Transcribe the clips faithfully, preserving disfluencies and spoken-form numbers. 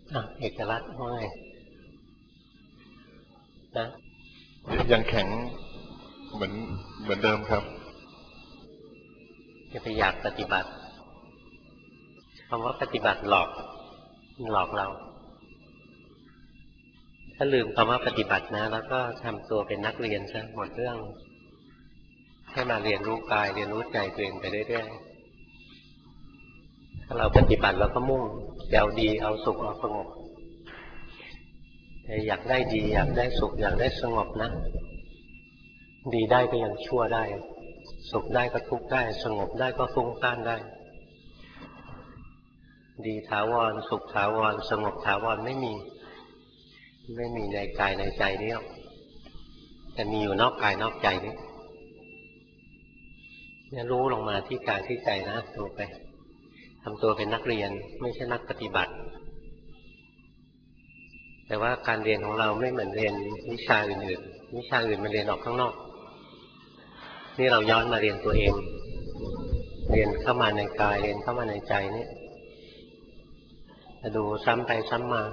อ่ะเอกลักษณ์ว่าไงนะยังแข็งเหมือนเหมือนเดิมครับจะไปอยากปฏิบัติคำว่าปฏิบัติหลอกหลอกเราถ้าลืมคำว่าปฏิบัตินะแล้วก็ทำตัวเป็นนักเรียนซะหมดเรื่องให้มาเรียนรู้กายเรียนรู้ใจตัวเองไปเรื่อยๆถ้าเราปฏิบัติเราก็มุ่งจะเอาดีเอาสุขเอาสงบอยากได้ดีอยากได้สุขอยากได้สงบนะดีได้ก็ยังชั่วได้สุขได้ก็ทุกข์ได้สงบได้ก็ฟุ้งซ่านได้ดีถาวรสุขถาวรสงบถาวรไม่มีไม่มีในกายในใจนี้หรอกแต่มีอยู่นอกกายนอกใจนี้เนี่ยรู้ลงมาที่กายที่ใจนะดูไปทำตัวเป็นนักเรียนไม่ใช่นักปฏิบัติแต่ว่าการเรียนของเราไม่เหมือนเรียนวิชาอื่นๆวิชาอื่นมันเรียนออกข้างนอกนี่เราย้อนมาเรียนตัวเองเรียนเข้ามาในกายเรียนเข้ามาในใจนี่จะดูซ้ำไปซ้ำมา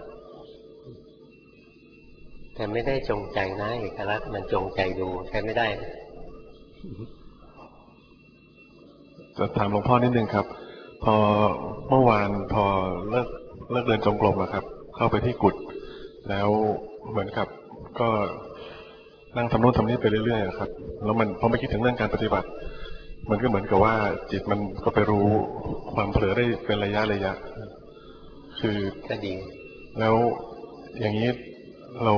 แต่ไม่ได้จงใจนะเอกลักษณ์มันจงใจดูใช้ไม่ได้จะถามหลวงพ่อนิดนึงครับพอเมื่อวานพอเลิกเลิกเดินจงกรมแล้วครับเข้าไปที่กุฏแล้วเหมือนกับก็นั่งทำนู่นทำนี่ไปเรื่อยๆครับแล้วมันพอไม่คิดถึงเรื่องการปฏิบัติมันก็เหมือนกับว่าจิตมันก็ไปรู้ความเผลอได้เป็นระยะระยะคือก็ดีแล้วอย่างนี้เรา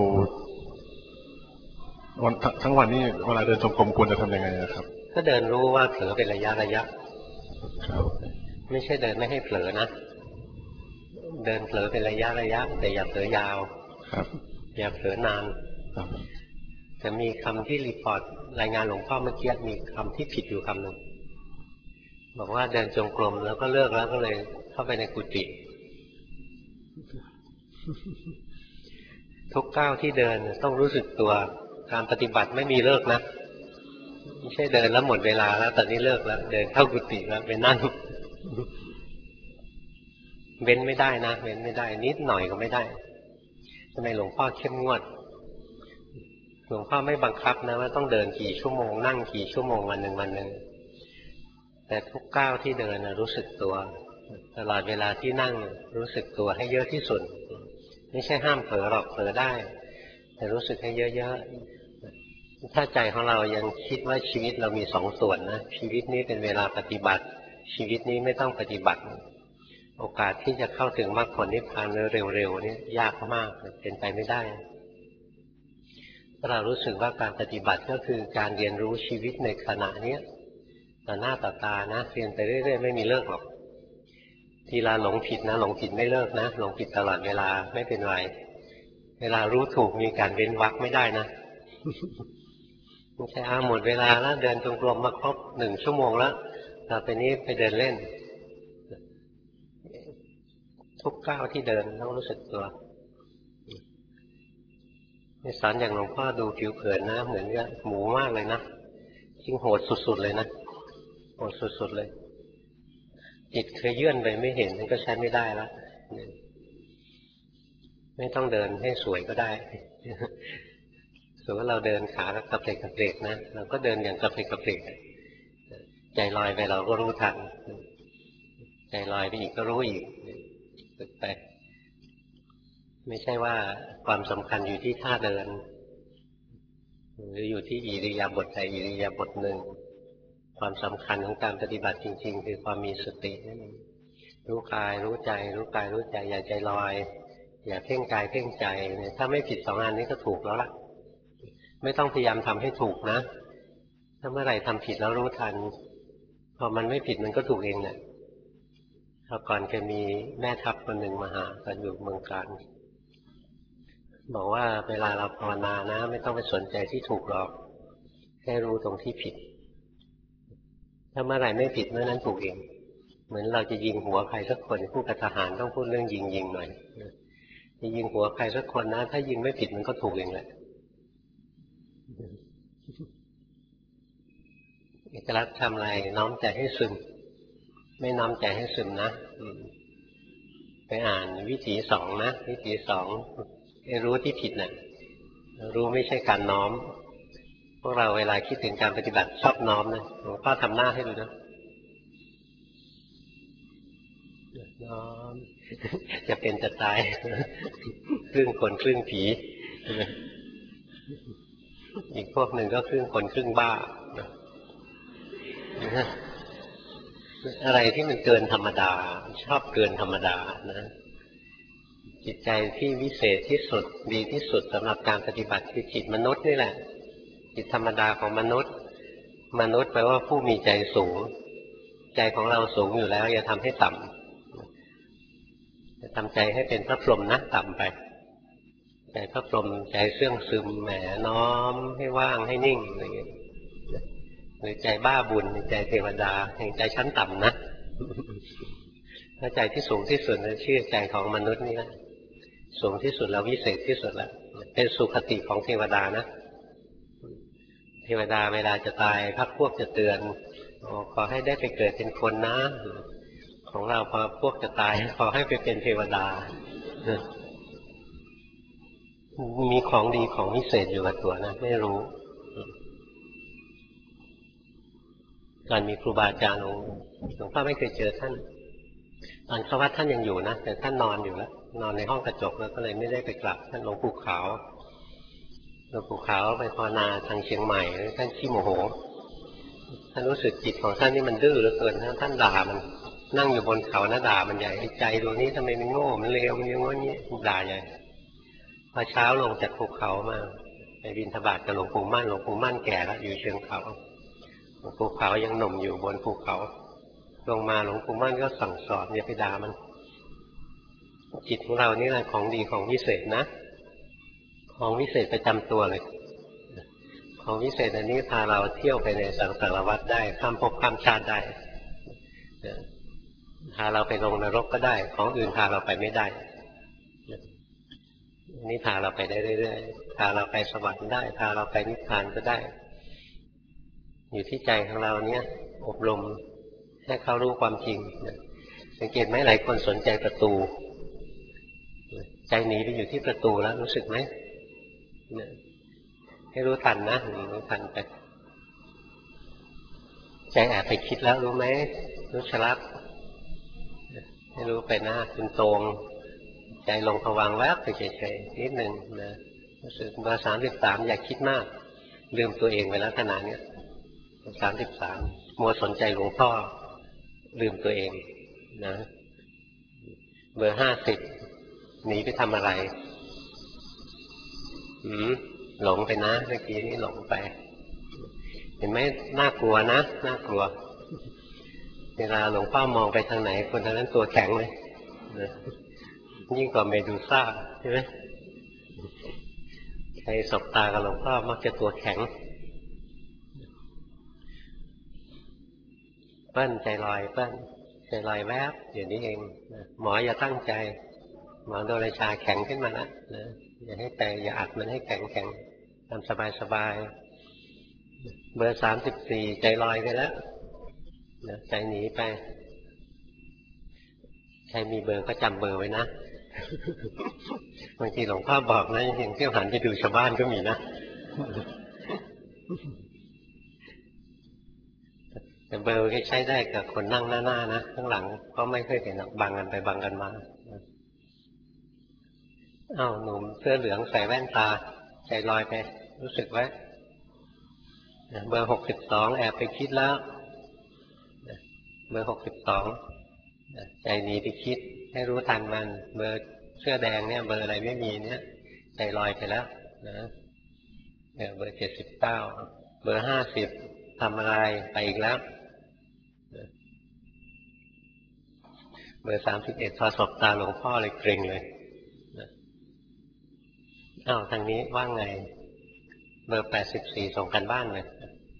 วันทั้งวันนี้เวลาเดินจงกรมควรจะทำยังไงครับก็เดินรู้ว่าเผลอเป็นระยะระยะครับไม่ใช่เดินไม่ให้เผลอนะเดินเผลอเป็นระยะระยะแต่อย่าเผลอยาวครับอย่าเผลอนานจะมีคำที่รีพอร์ตรายงานหลวงพ่อเมื่อกี้มีคำที่ผิดอยู่คำหนึ่งบอกว่าเดินจงกรมแล้วก็เลิกแล้วก็เลยเข้าไปในกุฏิทุกก้าวที่เดินต้องรู้สึกตัวการปฏิบัติไม่มีเลิกนะไม่ใช่เดินแล้วหมดเวลาแล้วตอนนี้เลิกแล้วเดินเข้ากุฏิแล้วไปนั่งเว้นไม่ได้นะเว้นไม่ได้นิดหน่อยก็ไม่ได้ทำไมหลวงพ่อเข้มงวดหลวงพ่อไม่บังคับนะว่าต้องเดินกี่ชั่วโมงนั่งกี่ชั่วโมงวันหนึ่งวันหนึ่งแต่ทุกก้าวที่เดินนะรู้สึกตัวตลอดเวลาที่นั่งรู้สึกตัวให้เยอะที่สุดไม่ใช่ห้ามเผลอหรอกเผลอได้แต่รู้สึกให้เยอะๆถ้าใจของเรายังคิดว่าชีวิตเรามีสองส่วนนะชีวิตนี้เป็นเวลาปฏิบัติชีวิตนี้ไม่ต้องปฏิบัติโอกาสที่จะเข้าถึงมรรคผลนิพพานเร็วๆนี่ยากมากเป็นไปไม่ได้ถ้าเรารู้สึกว่าการปฏิบัติก็คือการเรียนรู้ชีวิตในขณะนี้ต่อหน้าต่อตานะเรียนไปเรื่อยๆไม่มีเลิกหรอกทีลาหลงผิดนะหลงผิดไม่เลิกนะหลงผิดตลอดเวลาไม่เป็นไรเวลารู้ถูกมีการเว้นวรรคไม่ได้นะไม่ใช่อ้าหมดเวลาแล้วเดินจงกรมมาครบหนึ่งชั่วโมงแล้วต่อไปนี้ไปเดินเล่นทุกก้าวที่เดินต้องรู้สึกตัวนี่สอนอย่างหลวงพ่อดูผิวเผินนะเหมือนกับหมูมากเลยนะจริงโหดสุดๆเลยนะโหดสุดๆเลยจิตเคยเยื่อนไปไม่เห็นมันก็ใช้ไม่ได้แล้วไม่ต้องเดินให้สวยก็ได้สมมติว่าเราเดินขากระเพกกระเพกนะเราก็เดินอย่างกระเพกกระเพกใจลอยไปเราก็รู้ทันใจลอยไปอีกก็รู้อีกฝึกไปไม่ใช่ว่าความสำคัญอยู่ที่ท่าเดินหรืออยู่ที่อิริยาบถใดอิริยาบถหนึ่งความสำคัญของการปฏิบัติจริงๆคือความมีสตินั่นเองรู้กายรู้ใจรู้กายรู้ใจอย่าใจลอยอย่าเพ่งกายเพ่งใจเนี่ยถ้าไม่ผิดสองอันนี้ก็ถูกแล้วล่ะไม่ต้องพยายามทำให้ถูกนะถ้าเมื่อไหร่ทำผิดแล้วรู้ทันพอมันไม่ผิดมันก็ถูกเองเนี่ยพอก่อนเคยมีแม่ทัพคนหนึ่งมาหากันอยู่เมืองการบอกว่าเวลาเราภาวนานะไม่ต้องไปสนใจที่ถูกหรอกแค่รู้ตรงที่ผิดถ้าเมื่อไหร่ไม่ผิดเมื่อนั้นถูกเองเหมือนเราจะยิงหัวใครสักคนผู้กับทหารต้องพูดเรื่องยิงยิงหน่อยจะยิงหัวใครสักคนนะถ้ายิงไม่ผิดมันก็ถูกเองแหละเอกลักษณ์ทำอะไรน้อมใจให้ซึมไม่น้อมใจให้ซึมนะไปอ่านวิถีสองนะวิถีสองไอ้รู้ที่ผิดน่ะรู้ไม่ใช่การน้อมพวกเราเวลาคิดถึงการปฏิบัติชอบน้อมนะหลวงพ่อทำหน้าให้ดูนะน้อมจะเป็นจะตายครึ่งคนครึ่งผีอีกพวกหนึ่งก็ครึ่งคนครึ่งบ้าอะไรที่มันเกินธรรมดาชอบเกินธรรมดานะจิตใจที่วิเศษที่สุดดีที่สุดสำหรับการปฏิบัติคือจิตมนุษย์นี่แหละจิตธรรมดาของมนุษย์มนุษย์แปลว่าผู้มีใจสูงใจของเราสูงอยู่แล้วอย่าทำให้ต่ำจะทำใจให้เป็นพระพรหมนะต่ำไปใจพระพรหมใจเสื่องซึมแหมน้อมให้ว่างให้นิ่งอะไรอย่างเงี้ยหรือใจบ้าบุญใจเทวดาแห่งใจชั้นต่ำนะถ้าใจที่สูงที่สุดนั้นชื่อใจของมนุษย์นี่แหละสูงที่สุดแล้ววิเศษที่สุดแล้วเป็นสุคติของเทวดานะเทวดาเวลาจะตายพรรคพวกจะเตือนขอให้ได้ไปเกิดเป็นคนนะของเราพอพวกจะตายขอให้ไปเป็นเทวดามีของดีของวิเศษอยู่กับตัวนะไม่รู้ก่อนมีครูบาอาจารย์หลวงพ่อไม่เคยเจอท่านตอนเข้าวัดท่านยังอยู่นะแต่ท่านนอนอยู่แล้วนอนในห้องกระจกแล้วก็เลยไม่ได้ไปกลับท่านหลวงปู่ขาวหลวงปู่ขาวไปภาวนาทางเชียงใหม่ท่านขี้โมโหท่านรู้สึกจิตของท่านนี่มันดื้อเหลือเกินท่านด่ามันนั่งอยู่บนเขานะด่ามันใหญ่ใจดวงนี้ทำไมมันโง่มันเลวมันอย่างงี้ด่าใหญ่พอเช้าลงจากภูเขามาไปบิณฑบาตกับหลวงปู่มั่นหลวงปู่มั่นแก่แล้วอยู่เชิงเขาหลวงปู่ขาวยังหนุ่มอยู่บนภูเขาลงมาหลวงปู่มั่นก็สั่งสอนอย่าไปด่ามันจิตของเรานี่แหละของดีของวิเศษนะของวิเศษประจำตัวเลยของวิเศษอันนี้พาเราเที่ยวไปในสังสารวัฏได้ข้ามภพข้ามชาติได้พาเราไปลงนรกก็ได้ของอื่นพาเราไปไม่ได้นี่พาเราไปได้เรื่อยๆพาเราไปสวรรค์ได้พาเราไปนิพพานก็ได้อยู่ที่ใจของเราเนี่ยอบรมให้เขารู้ความจริงสังเกตไหมหลายคนสนใจประตูใจหนีไปอยู่ที่ประตูแล้วรู้สึกไหมให้รู้ทันนะรู้ทันไปใจแอบไปคิดแล้วรู้ไหมรู้ชลับให้รู้ไปนะคุณตรงใจลงผวังค์แวบไปเฉยๆนิดหนึ่งนะรู้สึกเบอร์สามสิบสามอย่าคิดมากลืมตัวเองไปแล้วขนาดนี้สามสิบสามมัวสนใจหลวงพ่อลืมตัวเองนะเบอร์ห้าสิบหนีไปทำอะไรหืมหลงไปนะเมื่อกี้นี้หลงไปเห็นไหมน่ากลัวนะน่ากลัวเวลาหลวงพ่อมองไปทางไหนคนทางนั้นตัวแข็งเลยยิ่งกว่าเมดูซ่าใช่ไหมใครสบตากับหลวงพ่อมักจะตัวแข็งเปิ้ลใจลอยเปิ้ลใจลอยแวบอย่างนี้เองหมออย่าตั้งใจหมอโดนชาแข็งขึ้นมาแล้วนะอย่าให้แต่อย่าอัดมันให้แข็งแข็งทำสบายสบายเบอร์สามสิบสี่ใจลอยไปแล้วนะใจหนีไปใครมีเบอร์ก็จำเบอร์ไว้นะบางทีหลวงพ่อบอกนะยังเที่ยวหันไปดูชาวบ้านก็มีนะแต่เบอร์ก็ใช้ได้กับคนนั่งหน้าๆนะข้างหลังก็ไม่เคยเห็นบังกันไปบังกันมาอ้าวหนุ่มเสื้อเหลืองใส่แว่นตาใจลอยไปรู้สึกไว้เบอร์หกสิบสองแอบไปคิดแล้วเบอร์หกสิบสองใจหนีไปคิดให้รู้ทันมันเบอร์เสื้อแดงเนี่ยเบอร์อะไรไม่มีเนี่ยใจลอยไปแล้วนะเบอร์เจ็ดสิบเก้าเบอร์ห้าสิบทำอะไรไปอีกแล้วเบอร์สามสิบเอ็ดพอสบตาหลวงพ่อเลยเกรงเลยอ้าวทางนี้ว่าไงเบอร์แปดสิบสี่ส่งกันบ้านเลย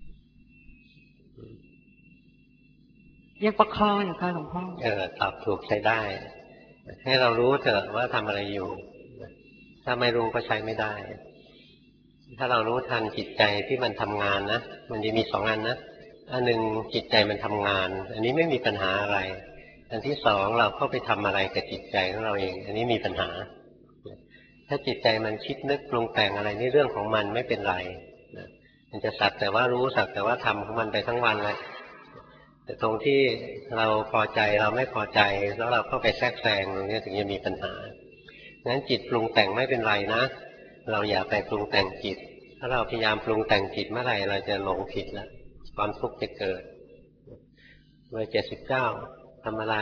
ยังประคองอยู่ค่ะหลวงพ่อเออตอบถูกใช้ได้ให้เรารู้เถอะว่าทำอะไรอยู่ถ้าไม่รู้ก็ใช้ไม่ได้ถ้าเรารู้ทันจิตใจที่มันทำงานนะมันจะมีสองอันนะอันหนึ่งจิตใจมันทำงานอันนี้ไม่มีปัญหาอะไรอันที่สองเราเข้าไปทำอะไรกับจิตใจของเราเองอันนี้มีปัญหาถ้าจิตใจมันคิดนึกปรุงแต่งอะไรนี่เรื่องของมันไม่เป็นไรมันจะสักแต่ว่ารู้สักแต่ว่าทำของมันไปทั้งวันเลยแต่ตรงที่เราพอใจเราไม่พอใจแล้วเราเข้าไปแทรกแซงตรงนี้ถึงจะมีปัญหางั้นจิตปรุงแต่งไม่เป็นไรนะเราอย่าไปปรุงแต่งจิตถ้าเราพยายามปรุงแต่งจิตเมื่อไหร่เราจะหลงผิดแล้วความทุกข์จะเกิดเบอร์เจ็ดสิบเก้าทำอะไร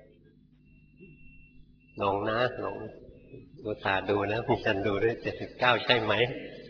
หลงนะหลงดูตาดูนะมีกันดูด้วยเจ็ดสิบเก้าใช่ไหม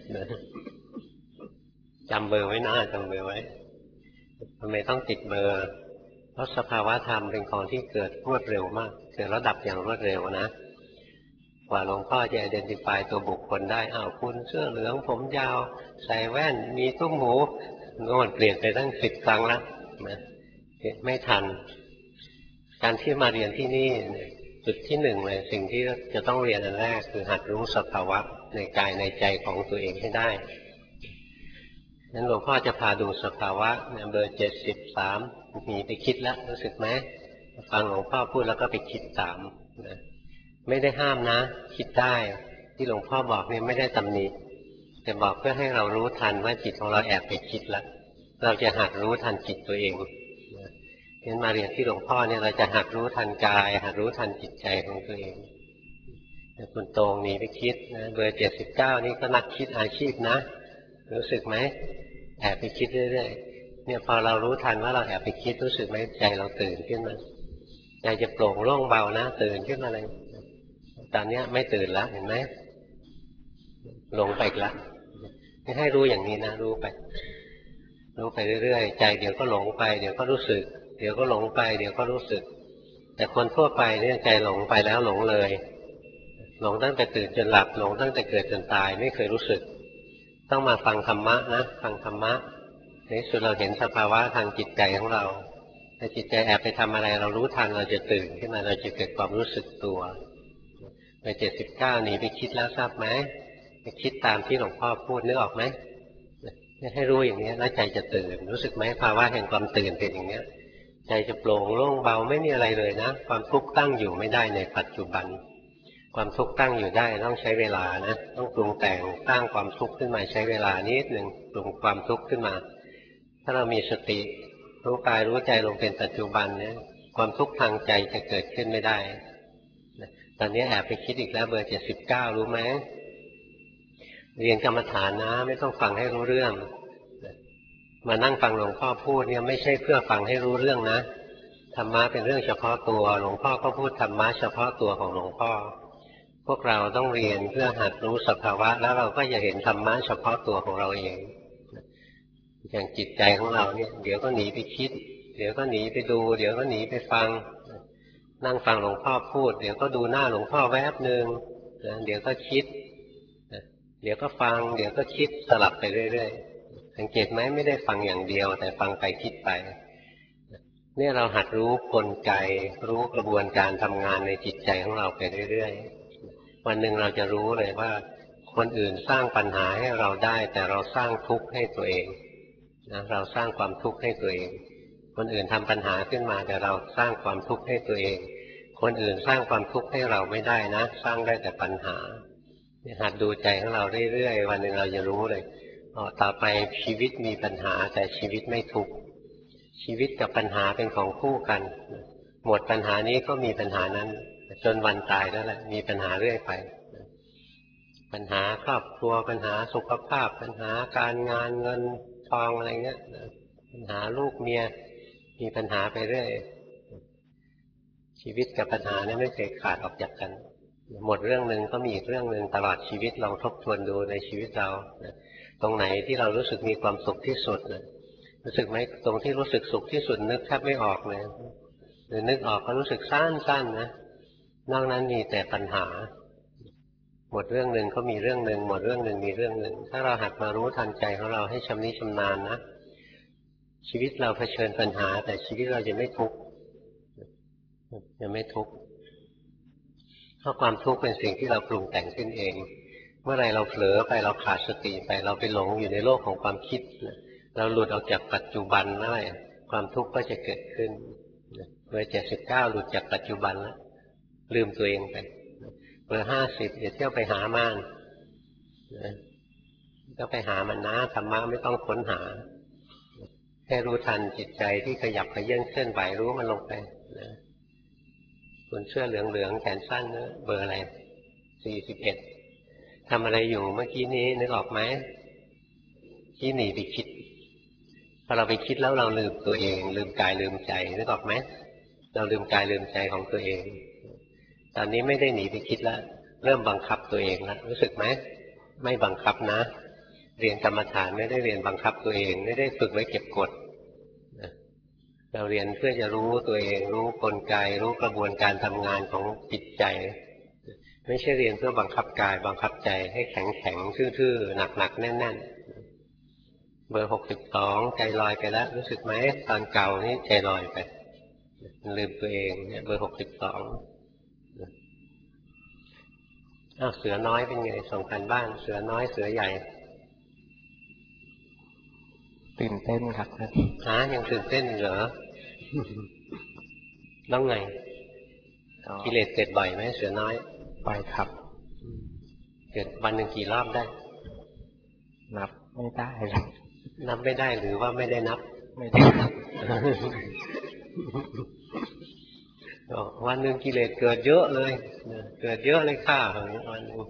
จำเบอร์ไว้นะจำเบอร์ไว้ทำไมต้องติดเบอร์เพราะสภาวะธรรมเป็นของที่เกิดรวดเร็วมากเกิดระดับอย่างรวดเร็วนะกว่าหลวงพ่อจะ identify ตัวบุคคลได้อ้าวคุณเสื้อเหลืองผมยาวใส่แว่นมีตุ้มหูโน่นเปลี่ยนไปตั้งสิบครั้งแล้วนะไม่ทันการที่มาเรียนที่นี่จุดที่หนึ่งเลยสิ่งที่จะต้องเรียนอันแรกคือหัดรู้สภาวะในกายในใจของตัวเองให้ได้นั้นหลวงพ่อจะพาดูสภาวะเบอร์เจ็ดสิบสามมีไปคิดแล้วรู้สึกไหมฟังหลวงพ่อพูดแล้วก็ไปคิดตามนะไม่ได้ห้ามนะคิดได้ที่หลวงพ่อบอกนี่ไม่ได้ตำหนิแต่บอกเพื่อให้เรารู้ทันว่าจิตของเราแอบไปคิดแล้วเราจะหัดรู้ทันจิตตัวเองเห็นมาเรียนที่หลวงพ่อเนี่ยเราจะหัดรู้ทันกายหัดรู้ทันจิตใจของตัวเองแต่คุณโตงหนีไปคิดนะเบอร์เจ็ดสิบเก้านี่ก็นักคิดอาชีพนะรู้สึกไหมแอบไปคิดเรื่อยๆเนี่ยพอเรารู้ทันว่าเราแอบไปคิดรู้สึกไหมใจเราตื่นขึ้นมาใจจะโปร่งโล่งเบานะตื่นขึ้นมาเลยตอนนี้ไม่ตื่นแล้วเห็นไหมหลงไปอีกแล้วให้รู้อย่างนี้นะรู้ไปรู้ไปเรื่อยๆใจเดี๋ยวก็หลงไปเดี๋ยวก็รู้สึกเดี๋ยวก็หลงไปเดี๋ยวก็รู้สึกแต่คนทั่วไปเนี่ยใจหลงไปแล้วหลงเลยหลงตั้งแต่ตื่นจนหลับหลงตั้งแต่เกิดจนตายไม่เคยรู้สึกต้องมาฟังธรรมะนะฟังธรรมะในสุดเราเห็นสภาวะทางจิตใจของเราถ้าจิตใจแอบไปทำอะไรเรารู้ทันเราจะตื่นขึ้นมาเราจะเกิดความรู้สึกตัวไปเจ็ดสิบเก้าหนีไปคิดแล้วทราบไหมไปคิดตามที่หลวงพ่อพูดนึกออกไหมให้รู้อย่างนี้แล้วใจจะตื่นรู้สึกไหมภาวะแห่งความตื่นเป็นอย่างนี้ใจจะโปร่งโล่งเบาไม่มีอะไรเลยนะความทุกข์ตั้งอยู่ไม่ได้ในปัจจุบันความทุกข์ตั้งอยู่ได้ต้องใช้เวลานะต้องปรุงแต่งตั้งความทุกข์ขึ้นมาใช้เวลานิดหนึ่งปรุงความทุกข์ขึ้นมาถ้าเรามีสติรู้กายรู้ใจลงเป็นปัจจุบันเนี่ยความทุกข์ทางใจจะเกิดขึ้นไม่ได้ตอนนี้แอบไปคิดอีกแล้วเบอร์เจ็ดสิบเก้ารู้ไหมเรียนกรรมฐานนะไม่ต้องฟังให้รู้เรื่องมานั่งฟังหลวงพ่อพูดเนี่ยไม่ใช่เพื่อฟังให้รู้เรื่องนะธรรมะเป็นเรื่องเฉพาะตัวหลวงพ่อก็พูดธรรมะเฉพาะตัวของหลวงพ่อพวกเราต้องเรียนเพื่อหัดรู้สภาวะแล้วเราก็จะเห็นธรรมะเฉพาะตัวของเราเองอย่างจิตใจของเราเนี่ยเดี๋ยวก็หนีไปคิดเดี๋ยวก็หนีไปดูเดี๋ยวก็หนีไปฟังนั่งฟังหลวงพ่อพูดเดี๋ยวก็ดูหน้าหลวงพ่อแวบหนึ่งเดี๋ยวก็คิดเดี๋ยวก็ฟังเดี๋ยวก็คิดสลับไปเรื่อยๆสังเกตไหมไม่ได้ฟังอย่างเดียวแต่ฟังไปคิดไปเนี่ยเราหัดรู้กลไกรู้กระบวนการทำงานในจิตใจของเราไปเรื่อยๆวันหนึ่งเราจะรู้เลยว่าคนอื่นสร้างปัญหาให้เราได้แต่เราสร้างทุกข์ให้ตัวเองนะเราสร้างความทุกข์ให้ตัวเองคนอื่นทำปัญหาขึ้นมาแต่เราสร้างความทุกข์ให้ตัวเองคนอื่นสร้างความทุกข์ให้เราไม่ได้นะสร้างได้แต่ปัญหาหัดดูใจของเราเรื่อยๆวันหนึ่งเราจะรู้เลยอ๋อต่อไปชีวิตมีปัญหาแต่ชีวิตไม่ทุกข์ชีวิตกับปัญหาเป็นของคู่กันหมดปัญหานี้ก็มีปัญหานั้นจนวันตายแล้วแหละมีปัญหาเรื่อยไปปัญหาครอบครัวปัญหาสุขภาพปัญหาการงานเงินทองอะไรเงี้ยปัญหาลูกเมียมีปัญหาไปเรื่อยชีวิตกับปัญหาเนี่ยไม่เคยขาดออกจากกันหมดเรื่องหนึ่งก็มีอีกเรื่องหนึ่งตลอดชีวิตลองทบทวนดูในชีวิตเราตรงไหนที่เรารู้สึกมีความสุขที่สุดนะรู้สึกไหมตรงที่รู้สึกสุขที่สุดนึกแทบไม่ออกเลยหรือนึกออกก็รู้สึกสั้นๆนะนอกนั้นมีแต่ปัญหาหมดเรื่องหนึ่งก็มีเรื่องหนึ่งหมดเรื่องหนึ่งมีเรื่องหนึ่งถ้าเราหัดมารู้ทันใจของเราให้ชำนิชำนาญนะชีวิตเราเผชิญปัญหาแต่ชีวิตเราจะไม่ทุกข์จะไม่ทุกข์เพราะความทุกข์เป็นสิ่งที่เราปรุงแต่งขึ้นเองเมื่อไรเราเผลอไปเราขาดสติไปเราไปหลงอยู่ในโลกของความคิดเราหลุดออกจากปัจจุบันเมื่อไหร่ความทุกข์ก็จะเกิดขึ้นเบอร์เจ็ดสิบเก้าหลุดจากปัจจุบันแล้วลืมตัวเองไปเบอร์ห้าสิบอย่าเที่ยวไปหามันนะก็ไปหามันนะธรรมะไม่ต้องค้นหาแค่รู้ทันจิตใจที่ขยับขยื่นเคลื่อนไหวรู้มันลงไปนะคนเสื้อเหลืองๆแขนสั้นเนอะเบอร์อะไรสี่สิบเอ็ดทำอะไรอยู่เมื่อกี้นี้นึกออกไหมที่หนีไปคิดพอเราไปคิดแล้วเราลืมตัวเองลืมกายลืมใจนึกออกไหมเราลืมกายลืมใจของตัวเองตอนนี้ไม่ได้หนีไปคิดแล้วเริ่มบังคับตัวเองแล้วรู้สึกไหมไม่บังคับนะเรียนกรรมฐานไม่ได้เรียนบังคับตัวเองไม่ได้ฝึกไว้เก็บกดเราเรียนเพื่อจะรู้ตัวเองรู้กลไกรู้กระบวนการทำงานของจิตใจไม่ใช่เรียนเพื่อบังคับกายบังคับใจให้แข็งแข็งทื่อๆหนักๆแน่นๆเบอร์หกสิบสองใจลอยไปแล้วรู้สึกไหมตอนเก่านี่ใจลอยไปลืมตัวเองเนี่ยเบอร์หกสิบสองอ้าวเสือน้อยเป็นไงส่งกันบ้านเสือน้อยเสือใหญ่ตื่นเต้นครับฮะยังตื่นเต้นเหรอต้องไงกิเลสเกิดบ่อยไหมเสือน้อยบ่อยครับเกิดวันหนึ่งกี่รอบได้นับไม่ได้นับไม่ได้หรือว่าไม่ได้นับไม่ได้นับวันหนึ่งกิเลสเกิดเยอะเลยเกิดเยอะเลยค่ะวันนึง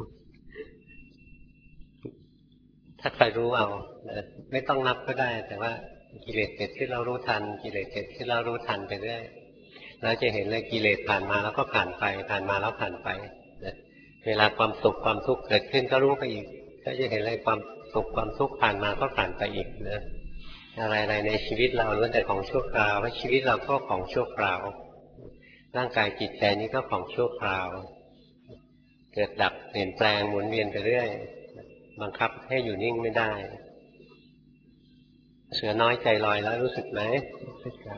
ถ้าใครรู้เอาไม่ต้องนับก็ได้แต่ว่ากิเลสเกิดขึ้นเรารู้ทันกิเลสเกิดขึ้นเรารู้ทันไปเรื่อยแล้วจะเห็นเลยกิเลสผ่านมาแล้วก็ผ่านไปผ่านมาแล้วผ่านไปเวลาความสุขความทุกข์เกิดขึ้นก็รู้ไปอีกก็จะเห็นเลยความสุขความทุกข์ผ่านมาก็ผ่านไปอีกนะอะไรๆในชีวิตเราล้วนแต่ของชั่วคราวว่าชีวิตเราก็ของชั่วคราวร่างกายจิตใจนี้ก็ของชั่วคราวเกิดดับเปลี่ยนแปลงหมุนเวียนไปเรื่อยบังคับให้อยู่นิ่งไม่ได้เสือน้อยใจลอยแล้วรู้สึกไหมรู้สึกครับ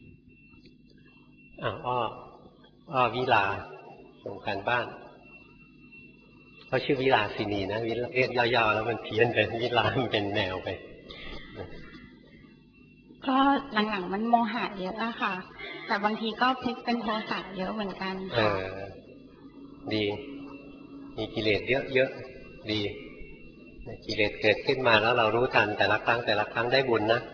อ้าวอ้ออ้อวิลาส่งการบ้านเขาชื่อวิลาสินีนะวิลาเรียกยาวๆแล้วมันเพี้ยนไปวิลามันเป็นแนวไปก็หลังๆมันโมหะเยอะอะค่ะแต่บางทีก็พลิกเป็นโทสะเยอะเหมือนกันค่ะดีมีกิเลสเยอะๆดีกิเลสเกิดขึ้นมาแล้วเรารู้ทันแต่ละครั้งแต่ละครั้งได้บุญนะ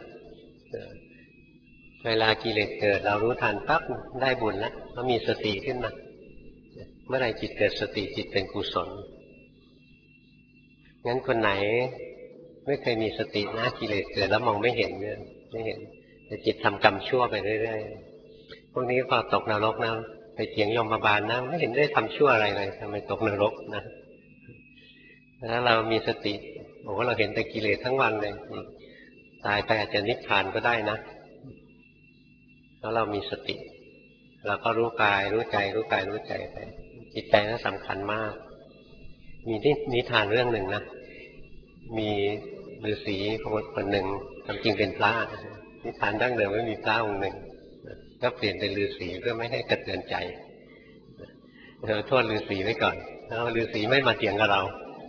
เวลากิเลสเกิดเรารู้ทันปั๊บได้บุญแล้วก็มีสติขึ้นมาเมื่อไรจิตเกิดสติจิตเป็นกุศลงั้นคนไหนไม่เคยมีสตินะกิเลสเกิดแล้วมองไม่เห็นเนี่ยไม่เห็นแต่จิตทำกรรมชั่วไปเรื่อยๆพวกนี้พอตกนรกนะไปเถียงยมบาลนะไม่เห็นได้ทำชั่วอะไรเลยทำไมตกนรกนะแล้วเรามีสติบอกว่าเราเห็นแต่กิเลสทั้งวันเลยตายไปอาจจะนิพพานก็ได้นะแล้วเรามีสติเราก็รู้กายรู้ใจรู้กายรู้ใจไปจิตใจนั้นสำคัญมากมีนิทานเรื่องหนึ่งนะมีฤาษีคนหนึ่งความจริงเป็นพระนิทานดั้งเดิมไม่มีพระองค์หนึ่งก็เปลี่ยนเป็นฤาษีเพื่อไม่ให้กระเทือนใจเราโทษฤาษีไว้ก่อนแล้วฤาษีไม่มาเถียงกับเรา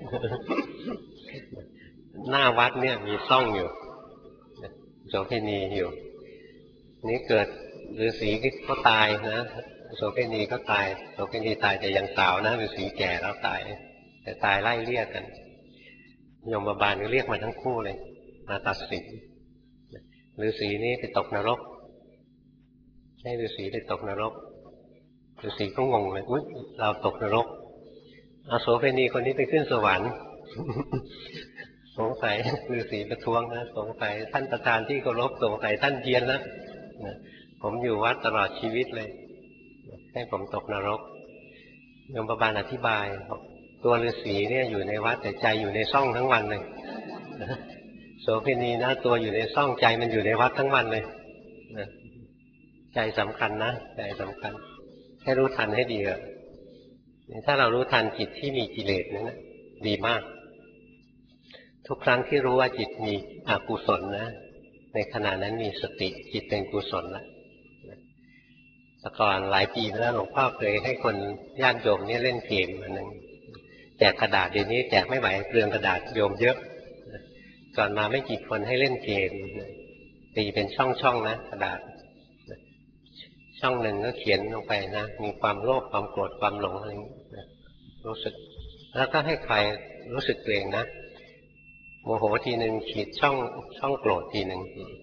หน้าวัดเนี่ยมีซ่องอยู่โสเภณีอยู่นี่เกิดฤาษีก็ตายนะโสเภณีก็ตายโสเภณีตายแต่ยังสาวนะฤาษีแก่แล้วตายแต่ตายไล่เรียกกันยมบาลก็เรียกมาทั้งคู่เลยมาตัดสินฤาษีนี้ไปตกนรกให้ฤาษีไปตกนรกฤาษีก็งงเลยอุ๊ยเราตกนรกอาโสเภณีคนนี้ไปขึ้นสวรรค์สงสัยฤาษีประท้วงนะสงสัยท่านประธานที่เคารพสงสัยท่านเพี้ยนแล้วผมอยู่วัดตลอดชีวิตเลยให้ผมตกนรกโยมบาลอธิบายตัวฤาษีเนี่ยอยู่ในวัดแต่ใจอยู่ในซ่องทั้งวันเลยโสเภณีนะตัวอยู่ในซ่องใจมันอยู่ในวัดทั้งวันเลยใจสำคัญนะใจสำคัญให้รู้ทันให้ดีเถอะถ้าเรารู้ทันจิตที่มีกิเลสนั้นนะดีมากทุกครั้งที่รู้ว่าจิตมีอกุศลนะในขณะนั้นมีสติจิตเป็นกุศลแล้วแต่ก่อนหลายปีแล้วหลวงพ่อเคยให้คนญาติโยมนี่เล่นเกมอันนึงแจกกระดาษเดี๋ยวนี้แจกไม่ไหวเปลืองกระดาษโยมเยอะก่อนมาไม่กี่คนให้เล่นเกมตีเป็นช่องๆนะกระดาษช่องหนึ่งก็เขียนลงไปนะมีความโลภความโกรธความหลงอะไรนะรู้สึกแล้วก็ให้ใครรู้สึกตัวเองนะโมโหทีหนึ่งขีดช่องช่องโกรธทีหนึ่ง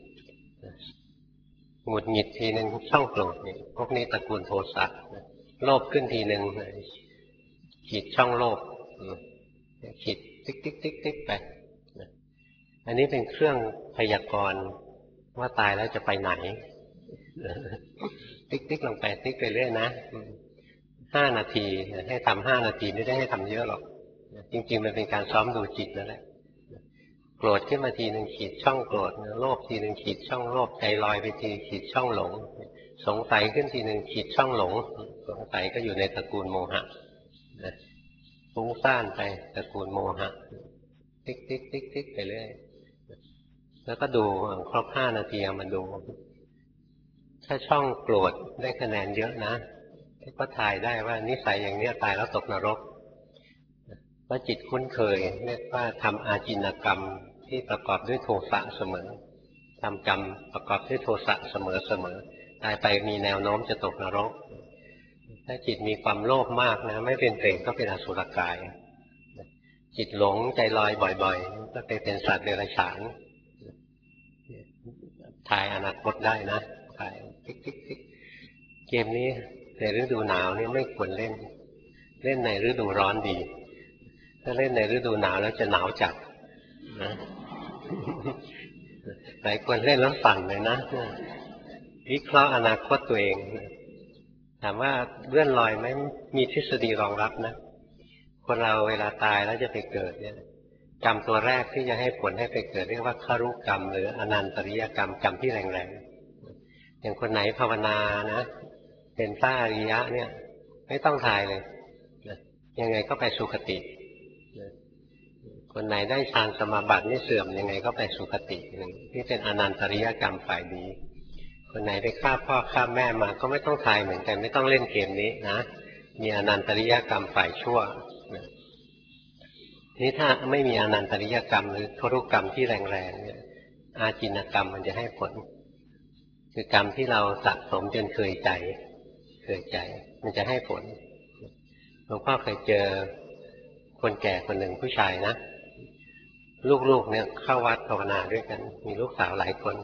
หงุดหงิดทีหนึ่งช่องโกรธนี่พวกนี้ตระกูลโทสะโลภขึ้นทีหนึ่งขีดช่องโลภขีดติ๊กติ๊กติ๊กติ๊กไปอันนี้เป็นเครื่องพยากรณ์ว่าตายแล้วจะไปไหนติ๊กติ๊กลงไปติ๊กไปเรื่อยนะห้านาทีให้ทำห้านาทีไม่ได้ให้ทำเยอะหรอกจริงๆมันเป็นการซ้อมดูจิตนั่นแหละโกรธขึ้นมาทีหนึ่งขีดช่องโกรธโลภทีหนึ่งขีดช่องโลภใจลอยไปทีขีดช่องหลงสงสัยขึ้นทีหนึ่งขีดช่องหลงสงสัยก็อยู่ในตระกูลโมหะฟุ้งซ่านไปตระกูลโมหะติ๊กติ๊กติ๊กติ๊กไปเรื่อยแล้วก็ดูครบห้านาทีมาดูถ้าช่องโกรธได้คะแนนเยอะนะก็ทายได้ว่านิสัยอย่างนี้ตายแล้วตกนรกเพราะจิตคุ้นเคยเรียกว่าทำอาจินกรรมที่ประกอบด้วยโทสะเสมอทำกรรมประกอบด้วยโทสะเสมอเสมอตายไปมีแนวโน้มจะตกนรกถ้าจิตมีความโลภมากนะไม่เป็นเปรตก็เป็นอสุรกายจิตหลงใจลอยบ่อยๆก็ไปเป็นสัตว์เดรัจฉานทายอนาคตได้นะทายติ๊กติ๊กติ๊กเกมนี้ในฤดูหนาวนี่ไม่ควรเล่นเล่นในฤดูร้อนดีถ้าเล่นในฤดูหนาวแล้วจะหนาวจัดนะหลายคนเล่นแล้วสั่นเลยนะวิเคราะห์อนาคตตัวเองถามว่าเลื่อนลอยไหมมีทฤษฎีรองรับนะคนเราเวลาตายแล้วจะไปเกิดเนี่ยกรรมตัวแรกที่จะให้ผลให้ไปเกิดเรียกว่าครุกรรมหรืออนันตริยกรรมกรรมที่แรงๆอย่างคนไหนภาวนานะเป็นพระอริยะเนี่ยไม่ต้องทายเลยยังไงก็ไปสุคติคนไหนได้ฌานสมาบัตินี่เสื่อมยังไงก็ไปสุคตินี่เป็นอนันตริยกรรมฝ่ายดีคนไหนได้ฆ่าพ่อฆ่าแม่มาก็ไม่ต้องทายเหมือนกันไม่ต้องเล่นเกมนี้นะมีอนันตริยกรรมฝ่ายชั่วนี่ถ้าไม่มีอนันตริยกรรมหรือครุกรรมที่แรงๆเนี่ยอาจินกรรมมันจะให้ผลคือกรรมที่เราสะสมจนเคยใจเคยใจมันจะให้ผลหลวงพ่อเคยเจอคนแก่คนหนึ่งผู้ชายนะลูกๆเนี่ยเข้าวัดภาวนาด้วยกันมีลูกสาวหลายคน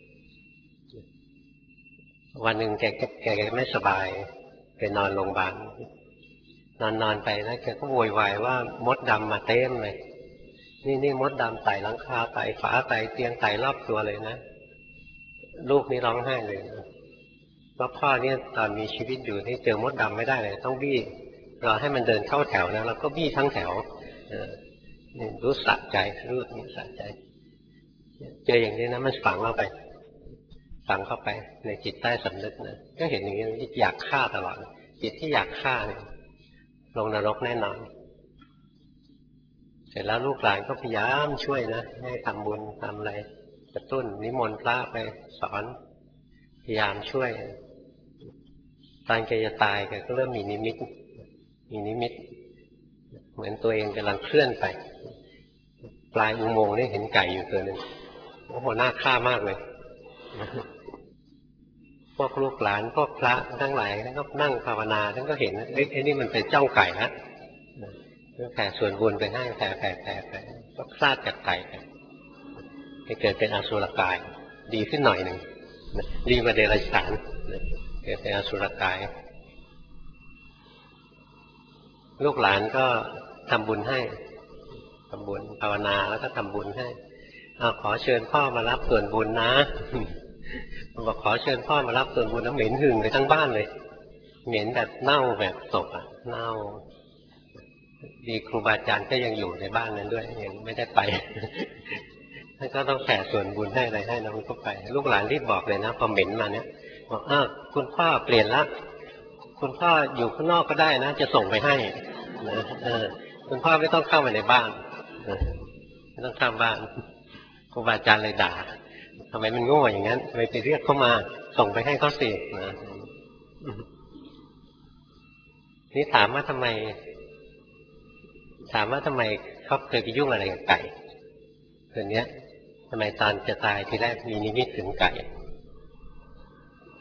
วันหนึ่งแกแกไม่สบายไปนอนโรงพยาบาลนอนนอนไปนะแกก็โวยวายว่ามดดำมาเต็มเลยนี่นี่มดดำไต่หลังคาไต่ฝาไต่เตียงไต่รอบตัวเลยนะลูกนี่ร้องไห้เลยเพราะพ่อเนี่ยตอนมีชีวิตอยู่นี่เจอมดดำไม่ได้เลยต้องบี้รอให้มันเดินเข้าแถวนะเราก็บี้ทั้งแถวนี่รู้สะใจรู้นี่สะใจเจออย่างนี้นะมันฝังเข้าไปฝังเข้าไปในจิตใต้สำนึกนะก็เห็นอย่างนี้อยากฆ่าตลอดจิตที่อยากฆ่าเนี่ยลงนรกแน่นอนเสร็จแล้วลูกหลานก็พยายามช่วยนะให้ทำบุญทำอะไรกระตุ้นนิมนต์พระไปสอนพยายามช่วยตอนแกจะตายแกก็เริ่มมีนิมิตมีนิมิตเหมือนตัวเองกำลังเคลื่อนไปปลายอุโมงค์นี่เห็นไก่อยู่ตัวหนึ่งโอ้โหน่าฆ่ามากเลยพวกลูกหลานพวกพระทั้งหลายท่านก็นั่งภาวนาท่านก็เห็นเอ๊ะนี่มันเป็นเจ้าไก่นะก็แผ่ส่วนบุญไปให้แผ่แผ่แผ่แผ่ก็คลาดจากไก่ไปเกิดเป็นอสุรกายดีขึ้นหน่อยหนึ่งดีกว่าเดรัจฉานเกิดเป็นอสุรกายลูกหลานก็ทำบุญให้ทำบุญภาวนาแล้วก็ทำบุญให้เอาขอเชิญพ่อมารับส่วนบุญนะบอกขอเชิญพ่อมารับส่วนบุญแล้วเหม็นหึ่งไปทั้งบ้านเลยเหม็นแบบเน่าแบบศพอ่ะเน่าดีครูบาอาจารย์ก็ยังอยู่ในบ้านนั้นด้วยยังไม่ได้ไปท่านก็ต้องแผ่ส่วนบุญให้อะไรให้น้องก็ไปลูกหลานรีบบอกเลยนะพอเหม็นมาเนี้ยบอกอ้าวคุณพ่อเปลี่ยนละคุณพ่ออยู่ข้างนอกก็ได้นะจะส่งไปให้นะเออคุณพ่อไม่ต้องเข้ามาในบ้านไม่ต้องเข้าบ้านครูบาอาจารย์เลยด่าทำไมมันโง่อย่างนั้นทำไมไปเรียกเขามาส่งไปให้เขาสินะนี่ถามว่าทำไมถามว่าทำไมเขาเคยไปยุ่งอะไรกับไก่ตัวเนี้ยทำไมตอนจะตายทีแรกมีนิมิตถึงไก่